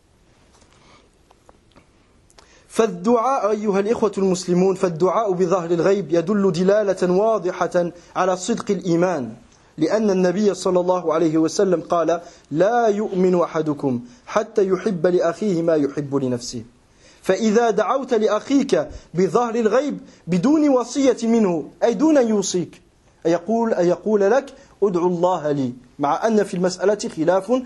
فالدعاء أيها الإخوة المسلمون فالدعاء بظهر الغيب يدل دلالة واضحة على صدق الإيمان لأن النبي صلى الله عليه وسلم قال لا يؤمن أحدكم حتى يحب لأخيه ما يحب لنفسه فإذا دعوت لأخيك بظهر الغيب بدون وصية منه أي دون أن يوصيك أن يقول لك ادعو الله لي مع أن في المسألة خلاف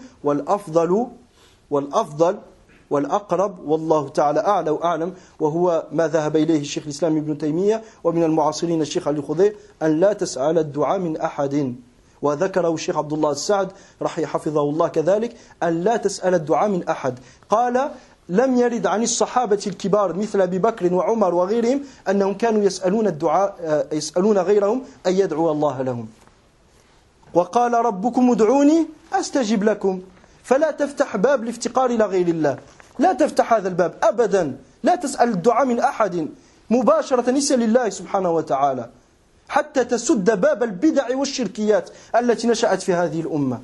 والأفضل والأقرب والله تعالى أعلى وأعلم وهو ما ذهب إليه الشيخ الإسلام ابن تيمية ومن المعاصرين الشيخ علي الخضير أن لا تسأل الدعاء من أحد وذكره الشيخ عبد الله السعد حفظه الله كذلك أن لا تسأل الدعاء من أحد قال لم يرد عن الصحابة الكبار مثل أبي بكر وعمر وغيرهم أنهم كانوا يسألون غيرهم أن يدعو الله لهم وقال ربكم ادعوني أستجب لكم فلا تفتح باب الافتقار إلى غير الله لا تفتح هذا الباب أبدا لا تسأل الدعاء من أحد مباشرة اسأل لله سبحانه وتعالى حتى تسد باب البدع والشركيات التي نشأت في هذه الأمة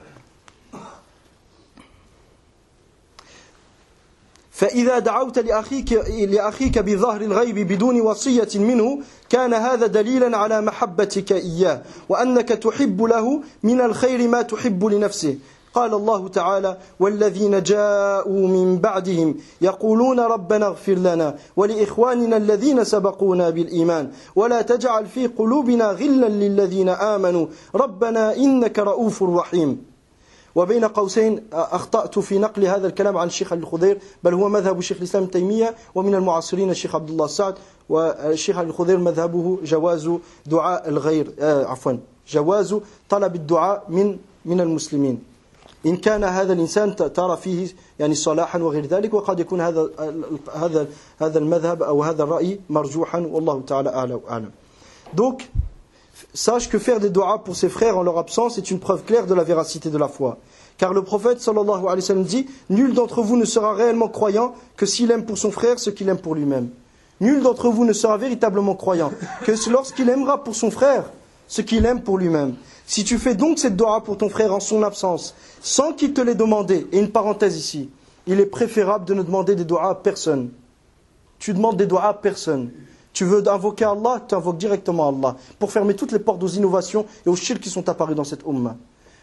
فإذا دعوت لأخيك بظهر الغيب بدون وصية منه كان هذا دليلا على محبتك إياه وأنك تحب له من الخير ما تحب لنفسه قال الله تعالى والذين جاءوا من بعدهم يقولون ربنا اغفر لنا ولإخواننا الذين سبقونا بالإيمان ولا تجعل في قلوبنا غلا للذين آمنوا ربنا إنك رؤوف رحيم وبين قوسين أخطأت في نقل هذا الكلام عن الشيخ الخضير بل هو مذهب الشيخ الإسلام ابن تيمية ومن المعاصرين الشيخ عبد الله السعد والشيخ الخضير مذهبه جواز دعاء الغير جواز طلب الدعاء من المسلمين إن كان هذا الإنسان ترى فيه يعني صلاحا وغير ذلك وقد يكون هذا المذهب أو هذا الرأي مرجوحا والله تعالى أعلى وأعلم. Donc sache que faire des du'as pour ses frères en leur absence est une preuve claire de la véracité de la foi. Car le prophète sallallahu alayhi wa sallam dit nul d'entre vous ne sera réellement croyant que s'il aime pour son frère ce qu'il aime pour lui-même. Nul d'entre vous ne sera véritablement croyant que lorsqu'il aimera pour son frère ce qu'il aime pour lui-même. Si tu fais donc cette dua pour ton frère en son absence, sans qu'il te l'ait demandé, et une parenthèse ici, il est préférable de ne demander des duas à personne. Tu demandes des duas à personne. Tu veux invoquer Allah, tu invoques directement Allah, pour fermer toutes les portes aux innovations et aux shirks qui sont apparus dans cette ummah.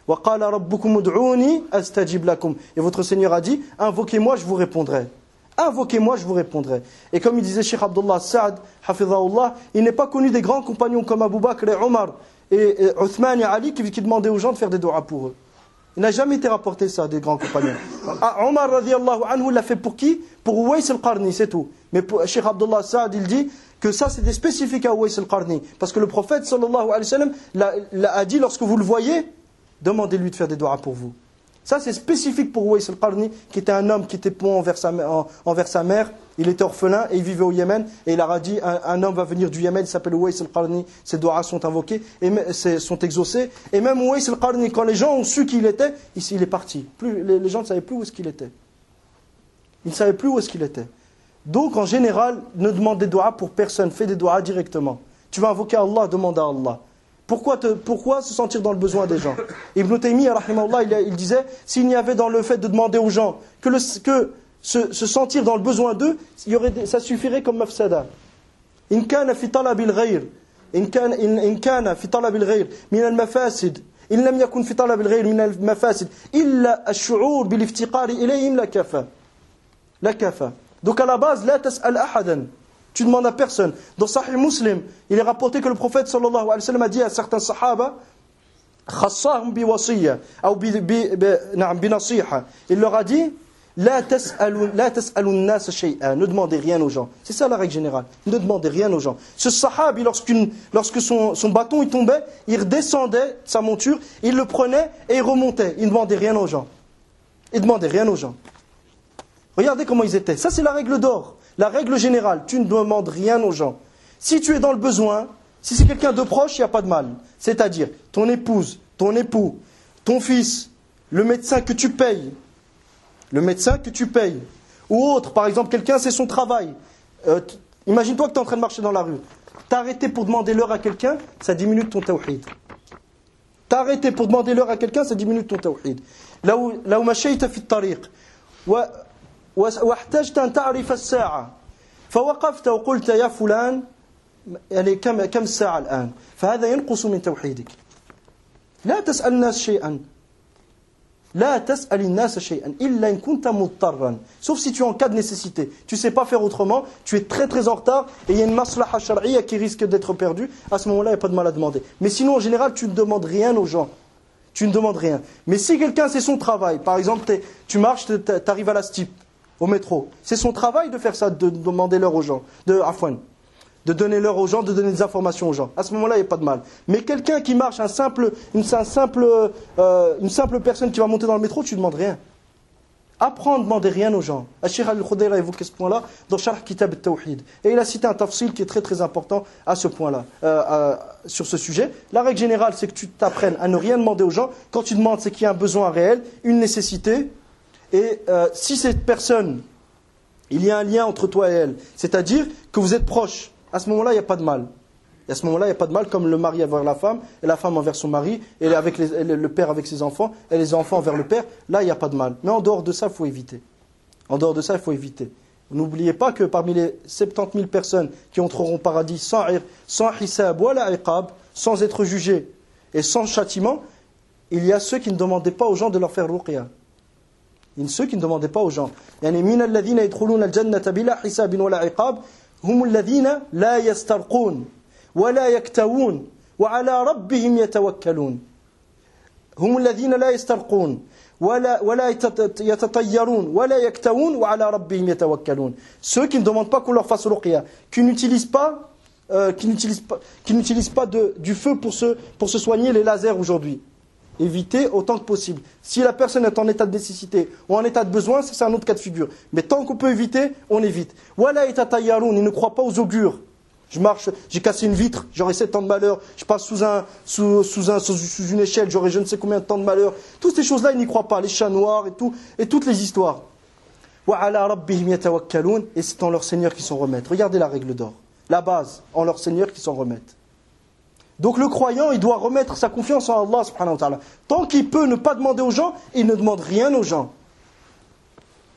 وَقَالَ رَبُّكُمُ ادْعُونِي أَسْتَجِبْ لَكُمْ. Et votre Seigneur a dit, invoquez-moi, je vous répondrai. Invoquez-moi, je vous répondrai. Et comme il disait Cheikh Abdullah Sa'ad, hafidhahullah, il n'est pas connu des grands compagnons comme Abu Bakr et Omar et Uthman et Ali qui demandaient aux gens de faire des du'as pour eux. Il n'a jamais été rapporté ça des grands compagnons. Omar radiyallahu anhu l'a fait pour qui? Pour Uwais al-Qarni, c'est tout. Mais pour Cheikh Abdullah Sa'ad, il dit que ça c'était spécifique à Uwais al-Qarni. Parce que le prophète sallallahu alayhi wa sallam a dit, lorsque vous le voyez, demandez-lui de faire des du'as pour vous. Ça c'est spécifique pour Uwais al-Qarni, qui était un homme qui était pont envers sa mère. Il était orphelin et il vivait au Yémen. Et il leur a dit, un homme va venir du Yémen, il s'appelle Uwais al-Qarni. Ses du'as sont invoqués, et sont exaucés. Et même Uwais al-Qarni, quand les gens ont su qui il était, il est parti. Les gens ne savaient plus où est-ce qu'il était. Ils ne savaient plus où est-ce qu'il était. Donc en général, ne demande des du'as pour personne. Fais des du'as directement. Tu vas invoquer Allah, demande à Allah. Pourquoi se sentir dans le besoin des gens? Ibn Taymiyyah, rahimahullah, il disait, s'il y avait dans le fait de demander aux gens que se sentir dans le besoin d'eux, ça suffirait comme mafsada. In kana fi talab al-ghayr, in kana fi talab al-ghayr min al-mafasid, in lam yakun fi talab al-ghayr min al-mafasid illa ash-shu'ur bil-iftiqar ilayhim la kafa. Donc à la base, la tas'al ahadan. Tu demandes à personne. Dans Sahih Muslim, il est rapporté que le prophète sallallahu alayhi wa sallam a dit à certains sahaba, khassahum bi wasiyya ou bi nasiha. Il leur a dit, la tas'alu an-nas shay'an. Ne demandez rien aux gens. C'est ça la règle générale. Ne demandez rien aux gens. Ce sahabi, lorsque son bâton il tombait, il redescendait de sa monture, il le prenait et il remontait. Il ne demandait rien aux gens. Il ne demandait rien aux gens. Regardez comment ils étaient. Ça c'est la règle d'or. La règle générale, tu ne demandes rien aux gens. Si tu es dans le besoin, si c'est quelqu'un de proche, il n'y a pas de mal. C'est-à-dire ton épouse, ton époux, ton fils, le médecin que tu payes, ou autre, par exemple, quelqu'un, c'est son travail. Imagine-toi que tu es en train de marcher dans la rue. T'arrêter pour demander l'heure à quelqu'un, ça diminue ton tawhid. T'arrêter pour demander l'heure à quelqu'un, ça diminue ton tawhid. Là où mashayta fi at-tariq, واحتجت أن تعرف الساعة فوقفت وقلت يا فلان يعني كم الساعة الآن فهذا ينقص من توحيدك لا تسأل الناس شيئا إلا إن كنت مضطرا sauf si tu es en cas de nécessité tu ne sais pas faire autrement, tu es très très en retard et il y a une maslaha shar'iyya qui risque d'être perdue, à ce moment-là il n'y a pas de mal à demander. Mais sinon en général tu ne demandes rien aux gens. Tu ne demandes rien. Mais si quelqu'un c'est son travail, par exemple tu marches, tu arrives à la STIP au métro. C'est son travail de faire ça, de demander l'heure aux gens, de donner l'heure aux gens, de donner des informations aux gens. À ce moment-là, il n'y a pas de mal. Mais quelqu'un qui marche, une simple personne qui va monter dans le métro, tu ne demandes rien. Apprends à ne demander rien aux gens. Al-Sheikh Al-Khudayr a évoqué ce point-là dans Sharh Kitab al-Tawhid. Et il a cité un tafsil qui est très très important à ce point-là, sur ce sujet. La règle générale, c'est que tu t'apprennes à ne rien demander aux gens. Quand tu demandes, c'est qu'il y a un besoin réel, une nécessité. Et si cette personne, il y a un lien entre toi et elle, c'est-à-dire que vous êtes proches, à ce moment-là, il n'y a pas de mal. Et à ce moment-là, il n'y a pas de mal, comme le mari envers la femme, et la femme envers son mari, et le père avec ses enfants, et les enfants envers le père, là, il n'y a pas de mal. Mais en dehors de ça, il faut éviter. N'oubliez pas que parmi les 70 000 personnes qui entreront au paradis sans hisab ou la iqab, sans être jugés et sans châtiment, il y a ceux qui ne demandaient pas aux gens de leur faire ruqya. Ceux qui ne demandaient pas aux gens. يعني من الذين يدخلون الجنة بلا حساب ولا عقاب هم الذين لا يسترقون ولا يكتوون وعلى ربهم يتوكلون. هم الذين لا يسترقون ولا يتطيرون ولا يكتوون وعلى ربهم يتوكلون. Ceux qui ne demandent pas qu'on leur fasse ruqya, qui n'utilisent pas du feu pour se soigner les lasers aujourd'hui. Éviter autant que possible. Si la personne est en état de nécessité ou en état de besoin, ça c'est un autre cas de figure. Mais tant qu'on peut éviter, on évite. Wala yatatayyarun, ils ne croient pas aux augures. Je marche, j'ai cassé une vitre, j'aurai 7 ans de malheur. Je passe sous une échelle, j'aurai je ne sais combien de temps de malheur. Toutes ces choses-là, ils n'y croient pas. Les chats noirs et toutes les histoires. Wa ala rabbihim yatawakkalun, et c'est en leur Seigneur qu'ils s'en remettent. Regardez la règle d'or. La base, en leur Seigneur qu'ils s'en remettent. Donc le croyant, il doit remettre sa confiance en Allah subhanahu wa ta'ala. Tant qu'il peut ne pas demander aux gens, il ne demande rien aux gens.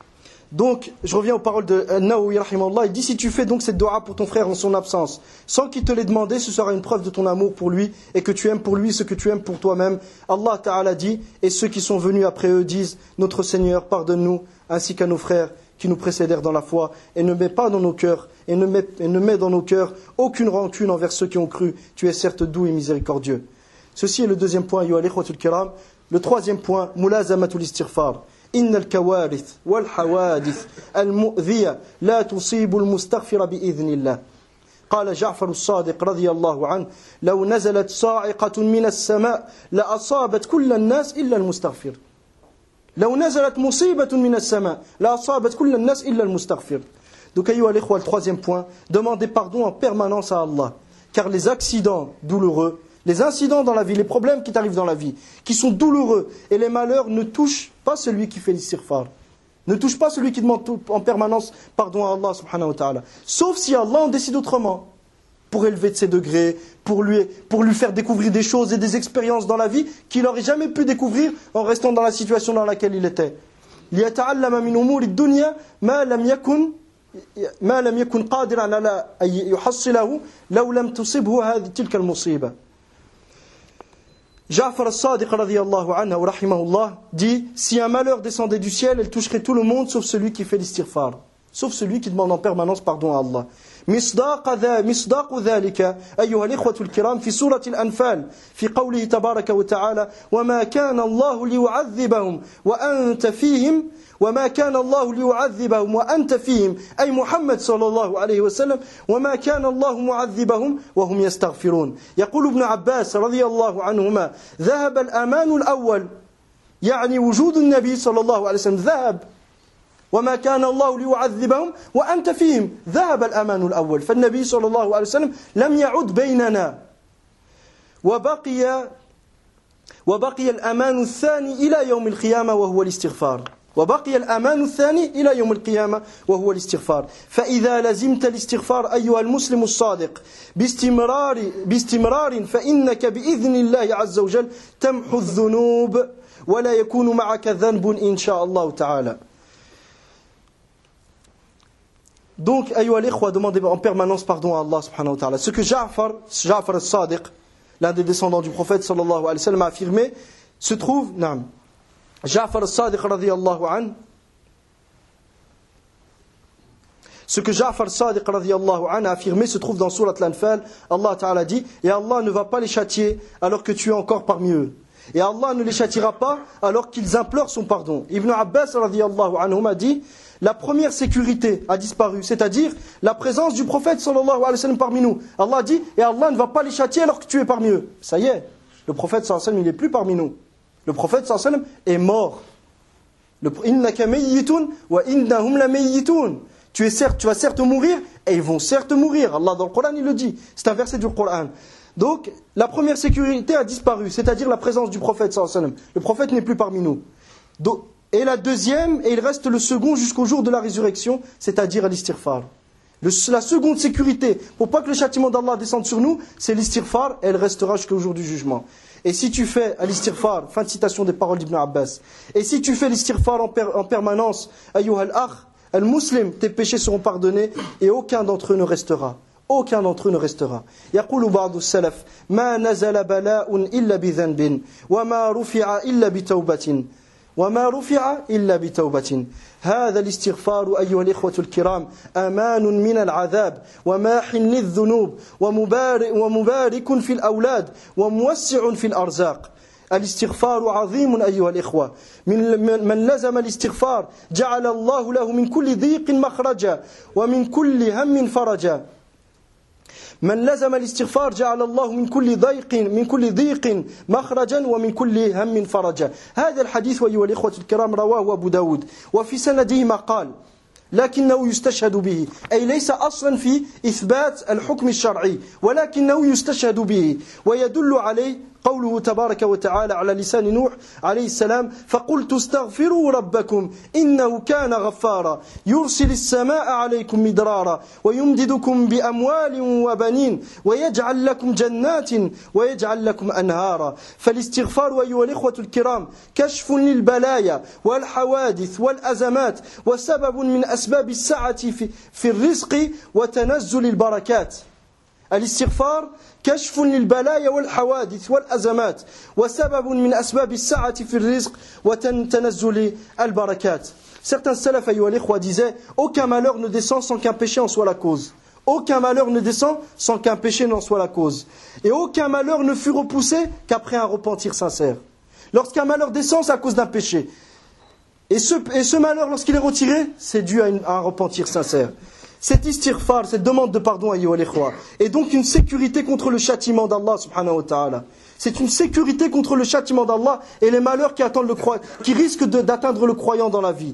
Donc, je reviens aux paroles de Nawawi rahimahullah. Il dit, si tu fais donc cette dua pour ton frère en son absence, sans qu'il te l'ait demandé, ce sera une preuve de ton amour pour lui et que tu aimes pour lui ce que tu aimes pour toi-même. Allah Ta'ala dit, et ceux qui sont venus après eux disent, notre Seigneur, pardonne-nous, ainsi qu'à nos frères qui nous précédèrent dans la foi, et ne mets pas dans nos cœurs, et ne mets dans nos cœurs aucune rancune envers ceux qui ont cru. Tu es certes doux et miséricordieux. Ceci est le deuxième point, ayyuha al-ikhwatul kiram. Le troisième point, mulazamatul istighfar. إن الكوارث والحوادث المؤذية لا تصيب المستغفر بإذن الله. قال جعفر الصادق رضي الله عنه لو نزلت صاعقة من السماء لأصابت كل الناس إلا المستغفر. لو نزلت مصيبة من السماء لأصابت كل الناس إلا المستغفر. Donc ayyuha al-ikhwa, le troisième point, demandez pardon en permanence à Allah, car les accidents douloureux, les incidents dans la vie, les problèmes qui t'arrivent dans la vie, qui sont douloureux, et les malheurs ne touchent pas celui qui fait l'istighfar. Ne touchent pas celui qui demande en permanence pardon à Allah subhanahu wa ta'ala. Sauf si Allah en décide autrement. Pour élever de ses degrés, pour lui faire découvrir des choses et des expériences dans la vie qu'il n'aurait jamais pu découvrir en restant dans la situation dans laquelle il était. لِيَتَعَلَّمَ مِنْ أُمُورِ الدُّنْيَا مَا لَمْ يَكُنْ قَادِرًا عَلَى أَن يُحَصِّلَهُ لَوْ لَمْ تُصِبْهُ تِلْكَ الْمُصِيبَةِ. Ja'far al-Sadiq radiyallahu anhu wa rahimahullah dit, si un malheur descendait du ciel, elle toucherait tout le monde sauf celui qui fait l'istighfar, sauf celui qui demande en permanence pardon à Allah. مصداق ذلك أيها الإخوة الكرام في سورة الأنفال في قوله تبارك وتعالى وما كان الله ليعذبهم وأنت فيهم وما كان الله ليعذبهم وأنت فيهم أي محمد صلى الله عليه وسلم وما كان الله معذبهم وهم يستغفرون. يقول ابن عباس رضي الله عنهما ذهب الأمان الأول يعني وجود النبي صلى الله عليه وسلم ذهب وما كان الله ليعذبهم وأنت فيهم ذهب الأمان الأول فالنبي صلى الله عليه وسلم لم يعد بيننا وبقي الأمان الثاني إلى يوم القيامة وهو الاستغفار وبقي الأمان الثاني إلى يوم القيامة وهو الاستغفار. فإذا لزمت الاستغفار أيها المسلم الصادق باستمرار فإنك بإذن الله عز وجل تمحو الذنوب ولا يكون معك ذنب إن شاء الله تعالى. Donc, ayyuha al-ikhwa, demandez en permanence pardon à Allah subhanahu wa ta'ala. Ce que Ja'far al-Sadiq, l'un des descendants du prophète sallallahu alayhi wa sallam, a affirmé, se trouve, Ja'far al-Sadiq radiyallahu anhu, ce que Ja'far al-Sadiq radiyallahu anhu a affirmé se trouve dans Surat al-Anfal. Allah ta'ala dit, et Allah ne va pas les châtier alors que tu es encore parmi eux. Et Allah ne les châtiera pas alors qu'ils implorent son pardon. Ibn Abbas radiyallahu anhu a dit, la première sécurité a disparu, c'est-à-dire la présence du prophète sallallahu alayhi wa sallam parmi nous. Allah dit, et Allah ne va pas les châtier alors que tu es parmi eux. Ça y est, le prophète sallallahu alayhi wa sallam, il n'est plus parmi nous. Le prophète sallallahu alayhi wa sallam est mort. Innaka mayyitun wa innahum la mayyitun. Tu vas certes mourir, et ils vont certes mourir. Allah dans le Coran il le dit. C'est un verset du Coran. Donc, la première sécurité a disparu, c'est-à-dire la présence du prophète sallallahu alayhi wa sallam. Le prophète n'est plus parmi nous. Donc, et la deuxième, et il reste le second jusqu'au jour de la résurrection, c'est-à-dire à l'istighfar. La seconde sécurité, pour pas que le châtiment d'Allah descende sur nous, c'est l'istighfar, et elle restera jusqu'au jour du jugement. Et si tu fais à l'istighfar, fin de citation des paroles d'Ibn Abbas, et si tu fais l'istighfar en permanence, ayyuha al-akh, al-muslim, tes péchés seront pardonnés, et aucun d'entre eux ne restera. Aucun d'entre eux ne restera. يقول بعض السلف ما نزل بلاء إلا بذنب وما رفع إلا بتوبة وما رفع إلا بتوبة. هذا الاستغفار أيها الإخوة الكرام أمان من العذاب وماح للذنوب ومبارك في الأولاد وموسع في الأرزاق. الاستغفار عظيم أيها الإخوة. من لزم الاستغفار جعل الله له من كل ضيق مخرجا ومن كل هم فرجا. من لزم الاستغفار جعل الله من كل ضيق مخرجا ومن كل هم فرجا. هذا الحديث أيها الإخوة الكرام رواه أبو داود وفي سنده ما قال لكنه يستشهد به أي ليس أصلا في إثبات الحكم الشرعي ولكنه يستشهد به ويدل عليه قوله تبارك وتعالى على لسان نوح عليه السلام فقلت استغفروا ربكم إنه كان غفارا يرسل السماء عليكم مدرارا ويمددكم بأموال وبنين ويجعل لكم جنات ويجعل لكم أنهارا فالاستغفار أيها الإخوة الكرام كشف للبلايا والحوادث والأزمات وسبب من أسباب السعة في الرزق وتنزل البركات. الاستغفار كشف للبلايا والحوادث والأزمات وسبب من أسباب السعة في الرزق وتنزل البركات. Certains salafs ayyuha l'ikhwa disaient aucun malheur ne descend sans qu'un péché en soit la cause. Aucun malheur ne descend sans qu'un péché n'en soit la cause. Et aucun malheur ne fut repoussé qu'après un repentir sincère. Lorsqu'un malheur descend, c'est à cause d'un péché. Et ce malheur, lorsqu'il est retiré, c'est dû à un repentir sincère. Cet istighfar, cette demande de pardon ayyuha l'ikhwa, est donc une sécurité contre le châtiment d'Allah subhanahu wa ta'ala. C'est une sécurité contre le châtiment d'Allah et les malheurs qui risquent d'atteindre le croyant dans la vie.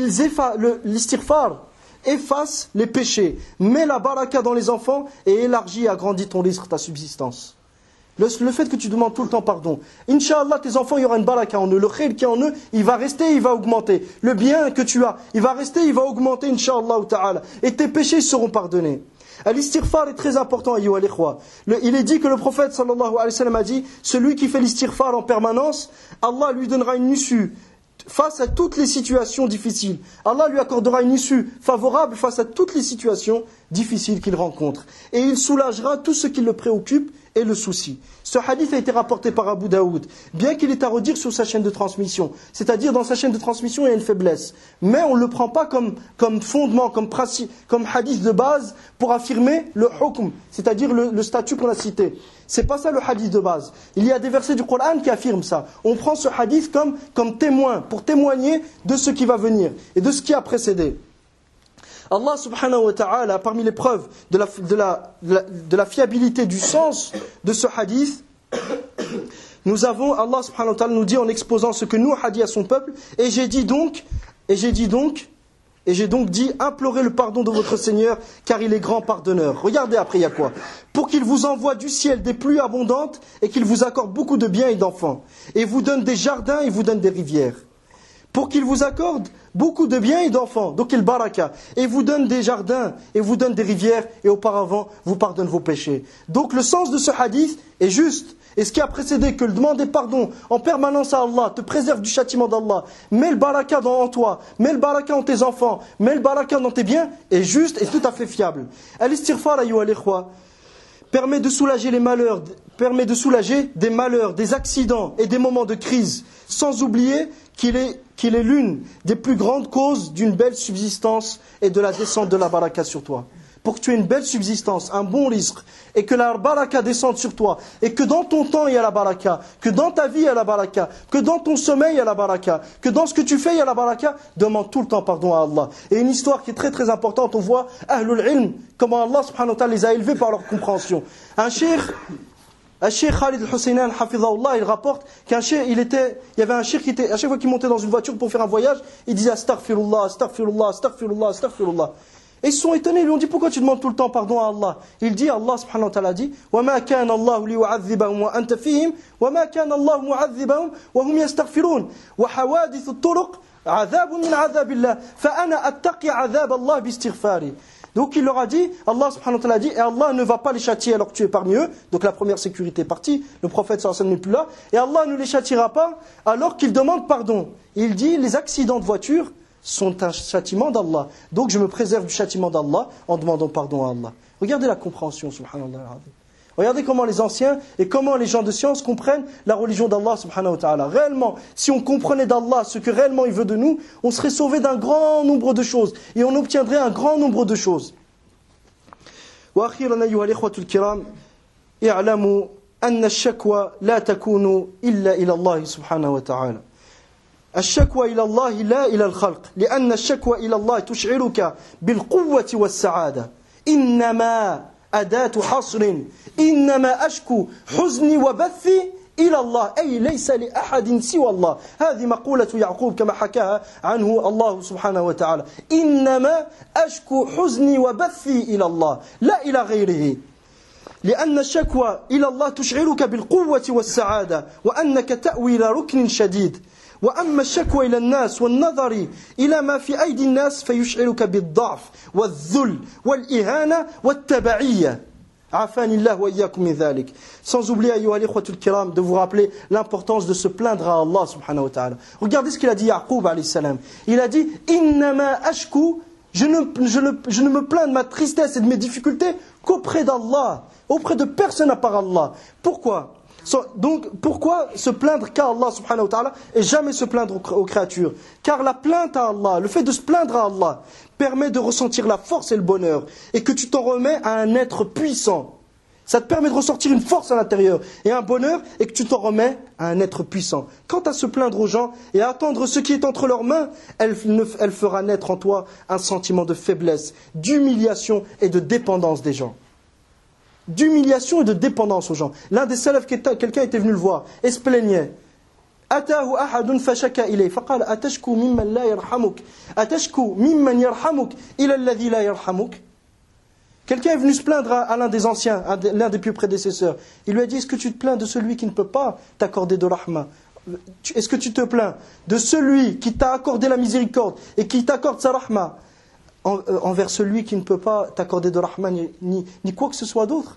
L'istighfar efface les péchés, met la baraka dans les enfants et élargit et agrandit ton risque, ta subsistance. Le fait que tu demandes tout le temps pardon, Inch'Allah, tes enfants, il y aura une baraka en eux. Le khayr qui est en eux, il va rester, il va augmenter. Le bien que tu as, il va rester, il va augmenter, Inch'Allah ta'ala. Et tes péchés seront pardonnés. L'istighfar est très important, ayyuha l'ikhwa. Il est dit que le prophète sallallahu alayhi wa sallam a dit, celui qui fait l'istighfar en permanence, Allah lui donnera une issue face à toutes les situations difficiles. Allah lui accordera une issue favorable face à toutes les situations difficiles qu'il rencontre. Et il soulagera tout ce qui le préoccupe et le souci. Ce hadith a été rapporté par Abu Daoud, bien qu'il est à redire sur sa chaîne de transmission. C'est-à-dire, dans sa chaîne de transmission, il y a une faiblesse. Mais on ne le prend pas comme fondement, comme principe, comme hadith de base pour affirmer le hukm, c'est-à-dire le statut qu'on a cité. C'est pas ça le hadith de base. Il y a des versets du Coran qui affirment ça. On prend ce hadith comme témoin, pour témoigner de ce qui va venir et de ce qui a précédé. Allah subhanahu wa ta'ala, parmi les preuves de la fiabilité du sens de ce hadith, Allah subhanahu wa ta'ala nous dit en exposant ce que Nuh a dit à son peuple, et j'ai donc dit, implorez le pardon de votre Seigneur, car il est grand pardonneur. Regardez après, il y a quoi? Pour qu'il vous envoie du ciel des pluies abondantes, et qu'il vous accorde beaucoup de biens et d'enfants, et vous donne des jardins, et vous donne des rivières. Pour qu'il vous accorde beaucoup de biens et d'enfants, donc il baraka, et vous donne des jardins, et vous donne des rivières, et auparavant vous pardonne vos péchés. Donc le sens de ce hadith est juste. Et ce qui a précédé que le demander pardon en permanence à Allah te préserve du châtiment d'Allah, mets le baraka en toi, mets le baraka en tes enfants, mets le baraka dans tes biens, est juste et tout à fait fiable. Al-istighfar ayyuha l'ikhwa permet de soulager les malheurs, permet de soulager des malheurs, des accidents et des moments de crise, sans oublier qu'il est l'une des plus grandes causes d'une belle subsistance et de la descente de la baraka sur toi. Pour que tu aies une belle subsistance, un bon risque, et que la baraka descende sur toi, et que dans ton temps il y a la baraka, que dans ta vie il y a la baraka, que dans ton sommeil il y a la baraka, que dans ce que tu fais il y a la baraka, demande tout le temps pardon à Allah. Et une histoire qui est très très importante, on voit Ahlul Ilm, comment Allah subhanahu wa ta'ala les a élevés par leur compréhension. Un cheikh Khalid al-Husaynan, hafidhahullah, il rapporte il y avait un cheikh qui était, à chaque fois qu'il montait dans une voiture pour faire un voyage, il disait astaghfirullah, astaghfirullah, astaghfirullah, astaghfirullah. Et ils se sont étonnés, ils lui ont dit pourquoi tu demandes tout le temps pardon à Allah? Il dit, Allah subhanahu wa ta'ala dit وَمَا كَانَ اللَّهُ لِيُعَذِّبَهُمْ وَأَنْتَ فِيهِمْ وَمَا كَانَ اللَّهُ مُعَذِّبَهُمْ وَهُمْ يَسْتَغْفِرُونَ وَحَوَادِثُ الطُّرُقِ عَذَابٌ مِنْ عَذَابِ اللَّهِ فَأَنَا أَتَّقِي عَذَابَ اللَّهِ بِاسْتِغْفَارِ. Donc il leur a dit, Allah subhanahu wa ta'ala dit, et Allah ne va pas les châtier alors que tu es parmi eux. Donc la première sécurité est partie, le prophète sallallahu alayhi wa sallam n'est plus là, et Allah ne les châtiera pas alors qu'ils demandent pardon. Il dit, les accidents de voiture sont un châtiment d'Allah. Donc je me préserve du châtiment d'Allah en demandant pardon à Allah. Regardez la compréhension, subhanallah. Regardez comment les anciens et comment les gens de science comprennent la religion d'Allah subhanahu wa ta'ala. Réellement, si on comprenait d'Allah ce que réellement il veut de nous, on serait sauvé d'un grand nombre de choses et on obtiendrait un grand nombre de choses. Wa akhiran ayyuha al-ikhwatu al-kiram, i'lamu anna ash-shakwa la takunu illa ila Allah subhanahu wa ta'ala. الشكوى إلى الله لا إلى الخلق لأن الشكوى إلى الله تشعرك بالقوة والسعادة إنما أداة حصر إنما أشكو حزني وبثي إلى الله أي ليس لأحد سوى الله. هذه مقولة يعقوب كما حكاها عنه الله سبحانه وتعالى إنما أشكو حزني وبثي إلى الله لا إلى غيره. لأن الشكوى إلى الله تشعرك بالقوة والسعادة وأنك تأوي إلى ركن شديد وأما الشكوى إلى الناس والنظر إلى ما في أيدي الناس فيشعرك بالضعف والذل والإهانة والتبعية عافاني الله وإياكم من ذلك. Sans oublier أيها الإخوة الكرام de vous rappeler l'importance de se plaindre à Allah subhanahu wa ta'ala. Regardez ce qu'il a dit Yaqub alayhi salam. Il a dit إنما أشكو je ne me plains de ma tristesse et de mes difficultés qu'auprès d'Allah, auprès de personne à part Allah. Pourquoi? Donc, pourquoi se plaindre qu'à Allah subhanahu wa ta'ala et jamais se plaindre aux créatures? Car la plainte à Allah, le fait de se plaindre à Allah, permet de ressentir la force et le bonheur et que tu t'en remets à un être puissant. Ça te permet de ressortir une force à l'intérieur et un bonheur et que tu t'en remets à un être puissant. Quant à se plaindre aux gens et à attendre ce qui est entre leurs mains, elle fera naître en toi un sentiment de faiblesse, d'humiliation et de dépendance des gens. D'humiliation et de dépendance aux gens. L'un des salafs, quelqu'un était venu le voir et se plaignait. أتاه أحد فشكى إليه فقال أتشكو ممن لا يرحمك أتشكو ممن يرحمك إلى الذي لا يرحمك. Quelqu'un est venu se plaindre à l'un des anciens, à l'un des pieux prédécesseurs. Il lui a dit, est-ce que tu te plains de celui qui ne peut pas t'accorder de rahma? Est-ce que tu te plains de celui qui t'a accordé la miséricorde et qui t'accorde sa rahma envers celui qui ne peut pas t'accorder de rahma ni quoi que ce soit d'autre?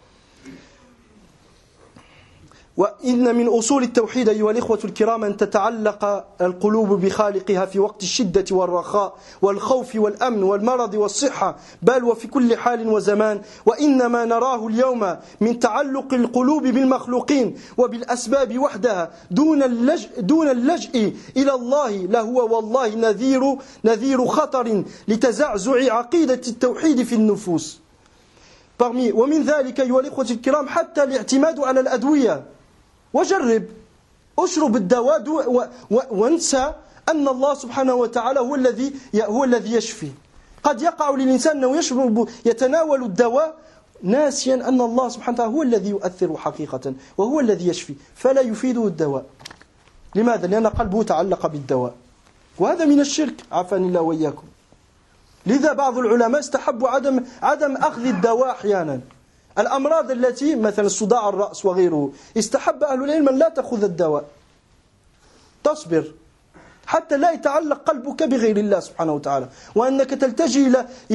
وإن من أصول التوحيد أيها الإخوة الكرام أن تتعلق القلوب بخالقها في وقت الشدة والرخاء والخوف والأمن والمرض والصحة بل وفي كل حال وزمان وإنما نراه اليوم من تعلق القلوب بالمخلوقين وبالأسباب وحدها دون اللجء إلى الله لهو والله نذير خطر لتزعزع عقيدة التوحيد في النفوس. ومن ذلك أيها الإخوة الكرام حتى الاعتماد على الأدوية. وجرب اشرب الدواء وانسى أن الله سبحانه وتعالى هو الذي يشفي. قد يقع للإنسان أنه يتناول الدواء ناسيا أن الله سبحانه وتعالى هو الذي يؤثر حقيقة وهو الذي يشفي فلا يفيده الدواء. لماذا؟ لأن قلبه تعلق بالدواء وهذا من الشرك عافاني الله وإياكم. لذا بعض العلماء استحبوا عدم أخذ الدواء أحيانا. الأمراض التي مثلا صداع الرأس وغيره استحب أهل العلم أن لا تأخذ الدواء تصبر حتى لا يتعلق قلبك بغير الله سبحانه وتعالى وأنك تلتجي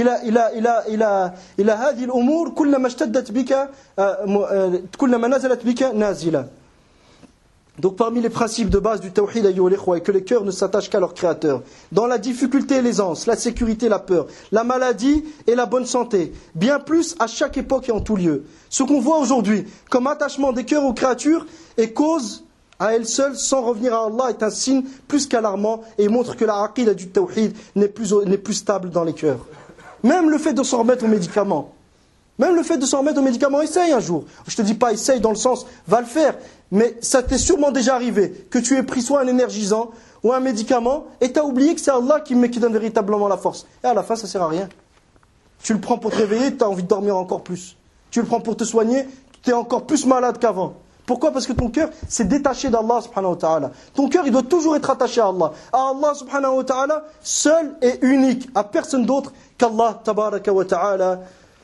إلى هذه الأمور كلما اشتدت بك كلما نزلت بك نازلة. Donc parmi les principes de base du tawhid est que les cœurs ne s'attachent qu'à leur créateur. Dans la difficulté et l'aisance, la sécurité et la peur, la maladie et la bonne santé, bien plus à chaque époque et en tout lieu. Ce qu'on voit aujourd'hui comme attachement des cœurs aux créatures est cause à elle seule, sans revenir à Allah, est un signe plus qu'alarmant et montre que la aqida du tawhid n'est plus stable dans les cœurs. Même le fait de s'en remettre aux médicaments. Essaye un jour. Je te dis pas essaye dans le sens, va le faire. Mais ça t'est sûrement déjà arrivé que tu aies pris soit un énergisant ou un médicament et tu as oublié que c'est Allah qui donne véritablement la force. Et à la fin, ça sert à rien. Tu le prends pour te réveiller, tu as envie de dormir encore plus. Tu le prends pour te soigner, tu es encore plus malade qu'avant. Pourquoi? Parce que ton cœur s'est détaché d'Allah subhanahu wa ta'ala. Ton cœur, il doit toujours être attaché à Allah. À Allah subhanahu wa ta'ala, seul et unique, à personne d'autre qu'Allah tabaraka wa ta'ala.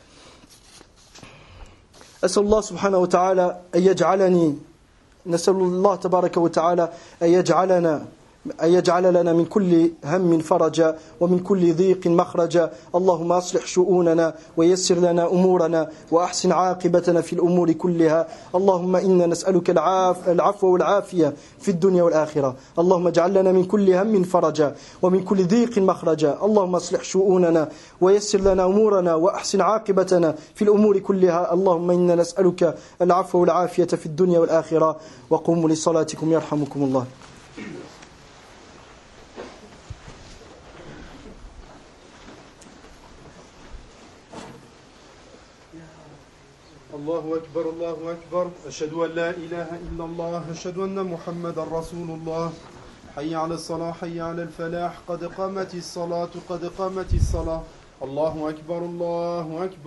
أسأل الله سبحانه وتعالى أن يجعلني نسأل الله تبارك وتعالى أن يجعل لنا من كل هم فرجا ومن كل ضيق مخرجا. اللهم أصلح شؤوننا ويسر لنا أمورنا وأحسن عاقبتنا في الأمور كلها. اللهم إنا نسألك العفو والعافية في الدنيا والآخرة. اللهم اجعل لنا من كل هم فرجا ومن كل ضيق مخرجا. اللهم أصلح شؤوننا ويسر لنا أمورنا وأحسن عاقبتنا في الأمور كلها. اللهم إنا نسألك العفو والعافية في الدنيا والآخرة. وقوموا لصلاتكم يرحمكم الله.
الله أكبر أشهد أن لا إله إلا الله أشهد أن محمد رسول الله حي على الصلاة حي على الفلاح قد قامت الصلاة الله أكبر